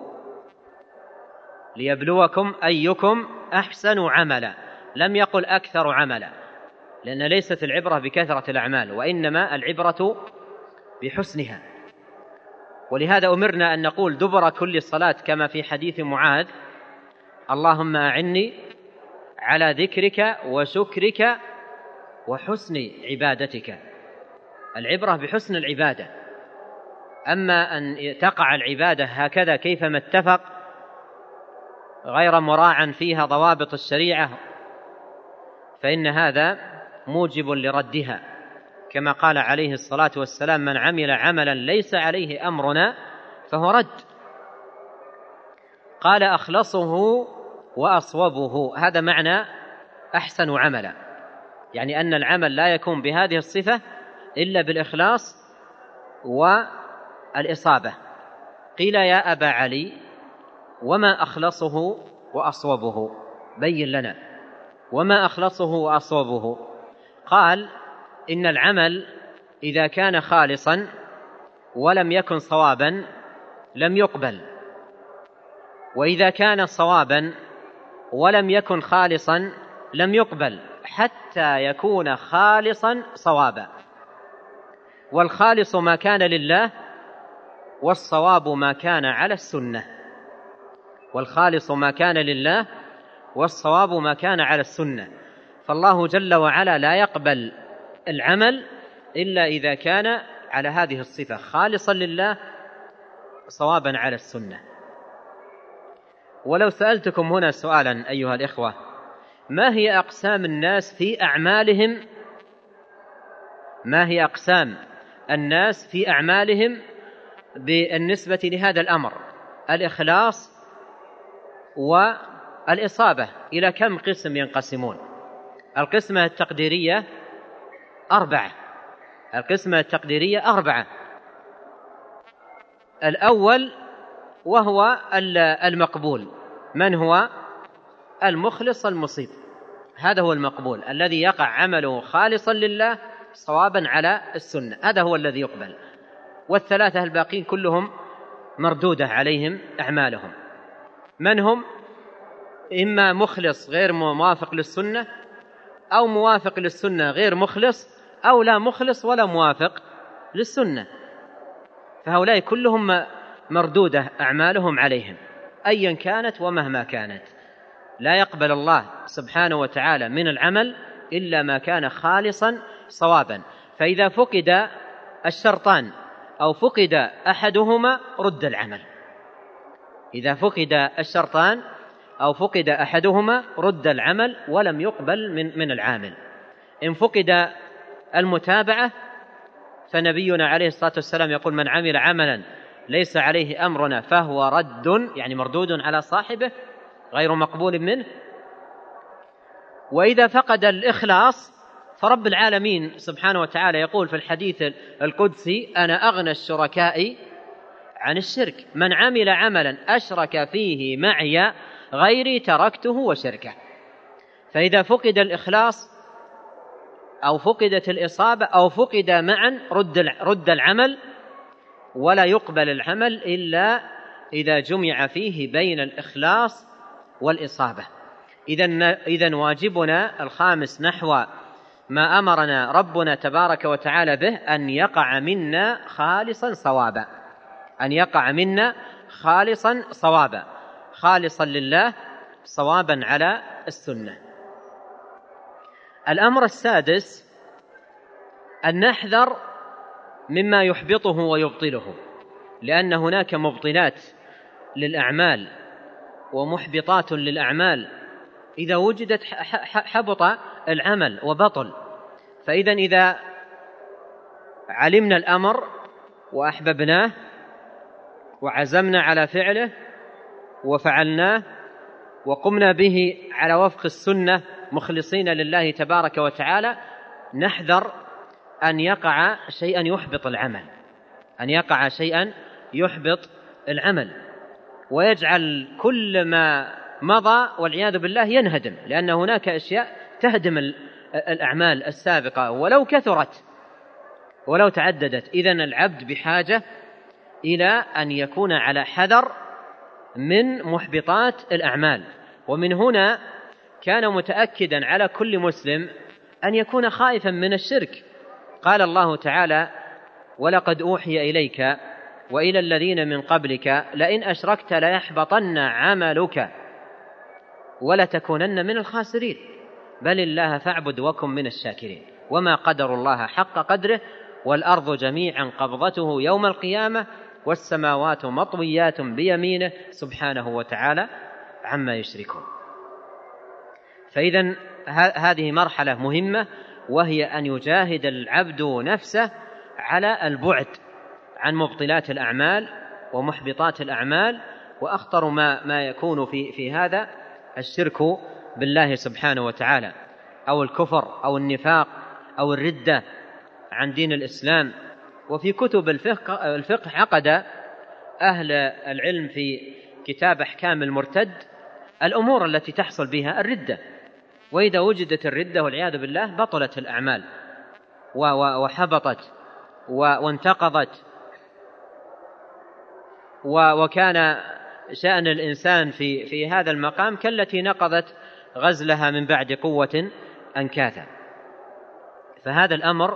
ليبلوكم أيكم أحسن عملا، لم يقل أكثر عملا، لأن ليست العبرة بكثرة الأعمال، وإنما العبرة بحسنها. ولهذا أمرنا أن نقول دبر كل صلاة كما في حديث معاذ: اللهم أعني على ذكرك وشكرك وحسن عبادتك. العبرة بحسن العبادة، أما أن تقع العبادة هكذا كيفما اتفق غير مراعا فيها ضوابط الشريعة فإن هذا موجب لردها، كما قال عليه الصلاة والسلام: من عمل عملا ليس عليه أمرنا فهو رد. قال: أخلصه وأصوبه، هذا معنى أحسن عملا، يعني أن العمل لا يكون بهذه الصفة إلا بالإخلاص والإصابة. قيل: يا أبا علي وما أخلصه وأصوبه؟ بين لنا وما أخلصه وأصوبه. قال: إن العمل إذا كان خالصا ولم يكن صوابا لم يقبل، وإذا كان صوابا ولم يكن خالصا لم يقبل، حتى يكون خالصا صوابا. والخالص ما كان لله، والصواب ما كان على السنة. والخالص ما كان لله، والصواب ما كان على السنة. فالله جل وعلا لا يقبل العمل إلا إذا كان على هذه الصفة: خالصا لله، صوابا على السنة. ولو سألتكم هنا سؤالا أيها الإخوة: ما هي أقسام الناس في أعمالهم؟ ما هي أقسام الناس في أعمالهم بالنسبة لهذا الأمر، الإخلاص والإصابة؟ إلى كم قسم ينقسمون؟ القسمة التقديرية 4. القسمة التقديرية 4. الأول وهو المقبول. من هو؟ المخلص المصيب، هذا هو المقبول، الذي يقع عمله خالصا لله صوابا على السنة، هذا هو الذي يقبل. والثلاثة الباقين كلهم مردودة عليهم أعمالهم. من هم؟ إما مخلص غير موافق للسنة، أو موافق للسنة غير مخلص، أو لا مخلص ولا موافق للسنة، فهؤلاء كلهم مردودة أعمالهم عليهم أيا كانت ومهما كانت. لا يقبل الله سبحانه وتعالى من العمل إلا ما كان خالصا صوابا. فإذا فقد الشرطان أو فقد أحدهما رد العمل. إذا فقد الشرطان أو فقد أحدهما رد العمل ولم يقبل من العامل. إن فقد المتابعة فنبينا عليه الصلاة والسلام يقول: من عمل عملا ليس عليه أمرنا فهو رد، يعني مردود على صاحبه غير مقبول منه. وإذا فقد الإخلاص فرب العالمين سبحانه وتعالى يقول في الحديث القدسي: أنا أغنى الشركاء عن الشرك، من عمل عملا أشرك فيه معي غيري تركته وشركه. فإذا فقد الإخلاص أو فقدت الإصابة أو فقد معا رد العمل، ولا يقبل العمل إلا إذا جمع فيه بين الإخلاص والإصابة. إذن واجبنا الخامس نحو ما أمرنا ربنا تبارك وتعالى به أن يقع منا خالصا صوابا، أن يقع منا خالصا صوابا، خالصا لله صوابا على السنة. الأمر السادس أن نحذر مما يحبطه ويبطله، لأن هناك مبطلات للأعمال ومحبطات للأعمال، إذا وجدت حبط العمل وبطل. فإذا إذا علمنا الأمر وأحببناه وعزمنا على فعله وفعلناه وقمنا به على وفق السنة مخلصين لله تبارك وتعالى، نحذر أن يقع شيئا يحبط العمل، أن يقع شيئا يحبط العمل ويجعل كل ما مضى والعياذ بالله ينهدم، لأن هناك أشياء تهدم الأعمال السابقة ولو كثرت ولو تعددت. إذن العبد بحاجة إلى أن يكون على حذر من محبطات الأعمال. ومن هنا كان متأكدا على كل مسلم أن يكون خائفا من الشرك. قال الله تعالى: ولقد أوحي إليك وإلى الذين من قبلك لئن أشركت ليحبطن عملك ولتكونن من الخاسرين بل الله فاعبد وكن من الشاكرين وما قدر الله حق قدره والأرض جميعا قبضته يوم القيامة والسماوات مطويات بيمينه سبحانه وتعالى عما يشركون. فإذن هذه مرحلة مهمة، وهي أن يجاهد العبد نفسه على البعد عن مبطلات الأعمال ومحبطات الأعمال. وأخطر ما يكون في هذا الشرك بالله سبحانه وتعالى، أو الكفر أو النفاق أو الردة عن دين الإسلام. وفي كتب الفقه عقد أهل العلم في كتاب أحكام المرتد الأمور التي تحصل بها الردة، وإذا وجدت الردة والعياذ بالله بطلت الأعمال وحبطت وانتقضت. وكان شأن الإنسان في هذا المقام كالتي نقضت غزلها من بعد قوة أنكاثا. فهذا الأمر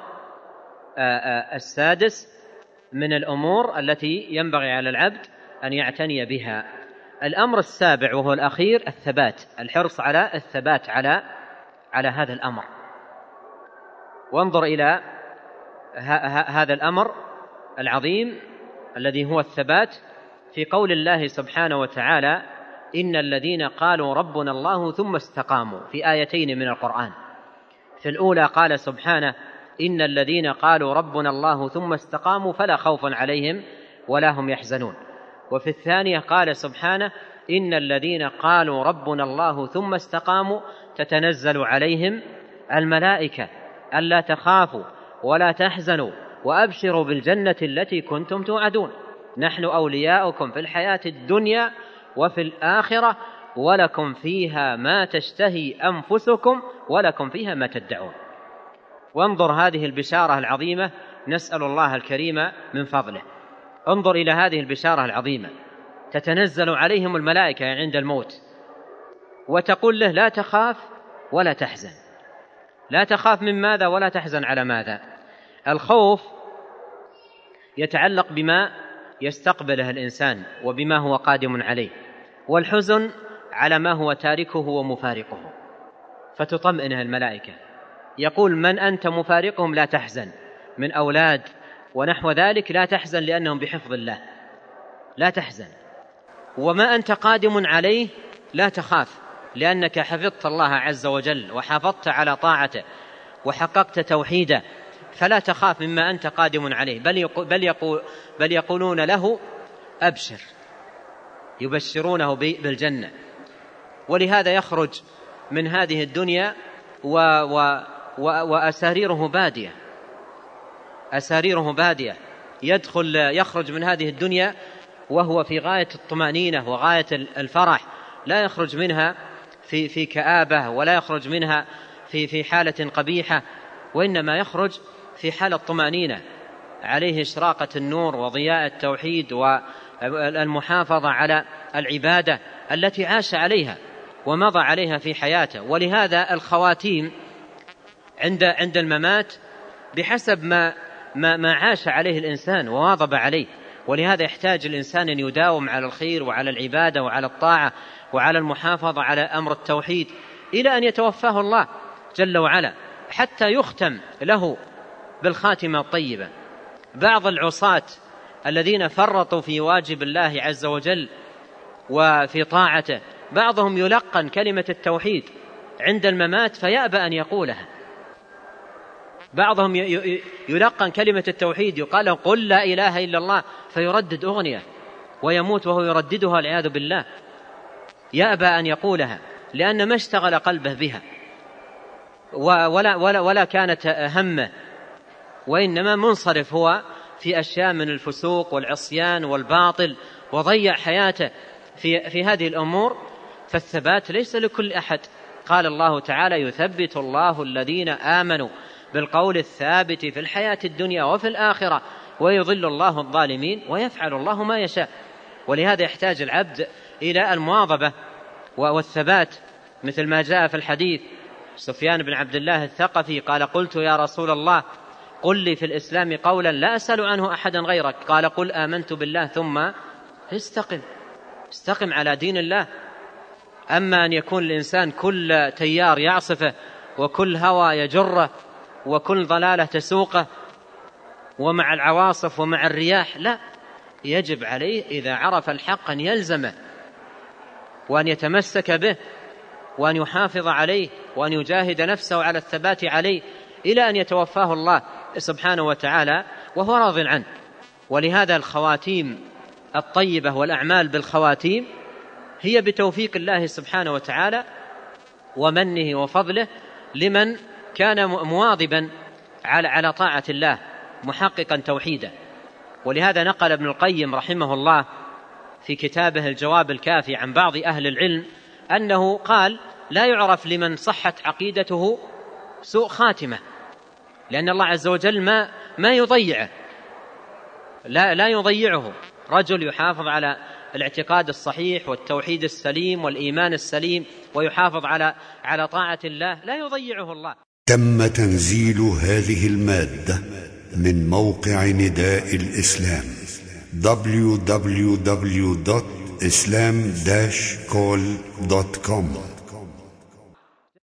السادس من الأمور التي ينبغي على العبد أن يعتني بها. الأمر السابع وهو الأخير الثبات، الحرص على الثبات على هذا الأمر. وانظر إلى هذا الأمر العظيم الذي هو الثبات في قول الله سبحانه وتعالى: إن الذين قالوا ربنا الله ثم استقاموا، في آيتين من القرآن. في الأولى قال سبحانه: إن الذين قالوا ربنا الله ثم استقاموا فلا خوف عليهم ولا هم يحزنون. وفي الثانية قال سبحانه: إن الذين قالوا ربنا الله ثم استقاموا تتنزل عليهم الملائكة ألا تخافوا ولا تحزنوا وأبشروا بالجنة التي كنتم توعدون نحن أولياؤكم في الحياة الدنيا وفي الآخرة ولكم فيها ما تشتهي أنفسكم ولكم فيها ما تدعون. وانظر هذه البشارة العظيمة، نسأل الله الكريم من فضله. انظر إلى هذه البشارة العظيمة، تتنزل عليهم الملائكة عند الموت وتقول له: لا تخاف ولا تحزن. لا تخاف من ماذا ولا تحزن على ماذا؟ الخوف يتعلق بما يستقبله الإنسان وبما هو قادم عليه، والحزن على ما هو تاركه ومفارقه. فتطمئنه الملائكة، يقول: من أنت مفارقهم لا تحزن، من أولاد ونحو ذلك لا تحزن لأنهم بحفظ الله، لا تحزن. وما أنت قادم عليه لا تخاف لأنك حفظت الله عز وجل وحافظت على طاعته وحققت توحيده فلا تخاف مما أنت قادم عليه، بل يقولون له أبشر، يبشرونه بالجنة. ولهذا يخرج من هذه الدنيا وأساريره بادية، يخرج من هذه الدنيا وهو في غاية الطمأنينة وغاية الفرح، لا يخرج منها في كآبة، ولا يخرج منها في حالة قبيحة، وإنما يخرج في حالة طمأنينة، عليه إشراقة النور وضياء التوحيد والمحافظة على العبادة التي عاش عليها ومضى عليها في حياته. ولهذا الخواتيم عند الممات بحسب ما عاش عليه الإنسان وواظب عليه. ولهذا يحتاج الإنسان أن يداوم على الخير وعلى العبادة وعلى الطاعة وعلى المحافظة على أمر التوحيد إلى أن يتوفاه الله جل وعلا، حتى يختم له بالخاتمة الطيبة. بعض العصاة الذين فرطوا في واجب الله عز وجل وفي طاعته، بعضهم يلقن كلمة التوحيد عند الممات فيأبى أن يقولها، بعضهم يلقن كلمة التوحيد يقال له قل لا إله إلا الله فيردد أغنية ويموت وهو يرددها والعياذ بالله، يأبى أن يقولها لأن ما اشتغل قلبه بها ولا كانت همه، وإنما منصرف هو في أشياء من الفسوق والعصيان والباطل، وضيع حياته في هذه الأمور. فالثبات ليس لكل أحد. قال الله تعالى يثبت الله الذين آمنوا بالقول الثابت في الحياة الدنيا وفي الآخرة ويضل الله الظالمين ويفعل الله ما يشاء. ولهذا يحتاج العبد إلى المواظبة والثبات، مثل ما جاء في الحديث سفيان بن عبد الله الثقفي قال قلت يا رسول الله قل لي في الإسلام قولا لا أسأل عنه أحدا غيرك، قال قل آمنت بالله ثم استقم على دين الله. أما أن يكون الإنسان كل تيار يعصفه وكل هوى يجره وكل ضلالة تسوقه ومع العواصف ومع الرياح، لا، يجب عليه إذا عرف الحق أن يلزمه وأن يتمسك به وأن يحافظ عليه وأن يجاهد نفسه على الثبات عليه إلى أن يتوفاه الله سبحانه وتعالى وهو راض عنه. ولهذا الخواتيم الطيبة والأعمال بالخواتيم هي بتوفيق الله سبحانه وتعالى ومنه وفضله لمن كان مواظبا على طاعة الله محققا توحيده. ولهذا نقل ابن القيم رحمه الله في كتابه الجواب الكافي عن بعض أهل العلم أنه قال لا يعرف لمن صحت عقيدته سوء خاتمة، لأن الله عز وجل ما يضيعه، لا يضيعه. رجل يحافظ على الاعتقاد الصحيح والتوحيد السليم والإيمان السليم ويحافظ على طاعة الله لا يضيعه الله. تم تنزيل هذه المادة من موقع نداء الإسلام www.islam-call.com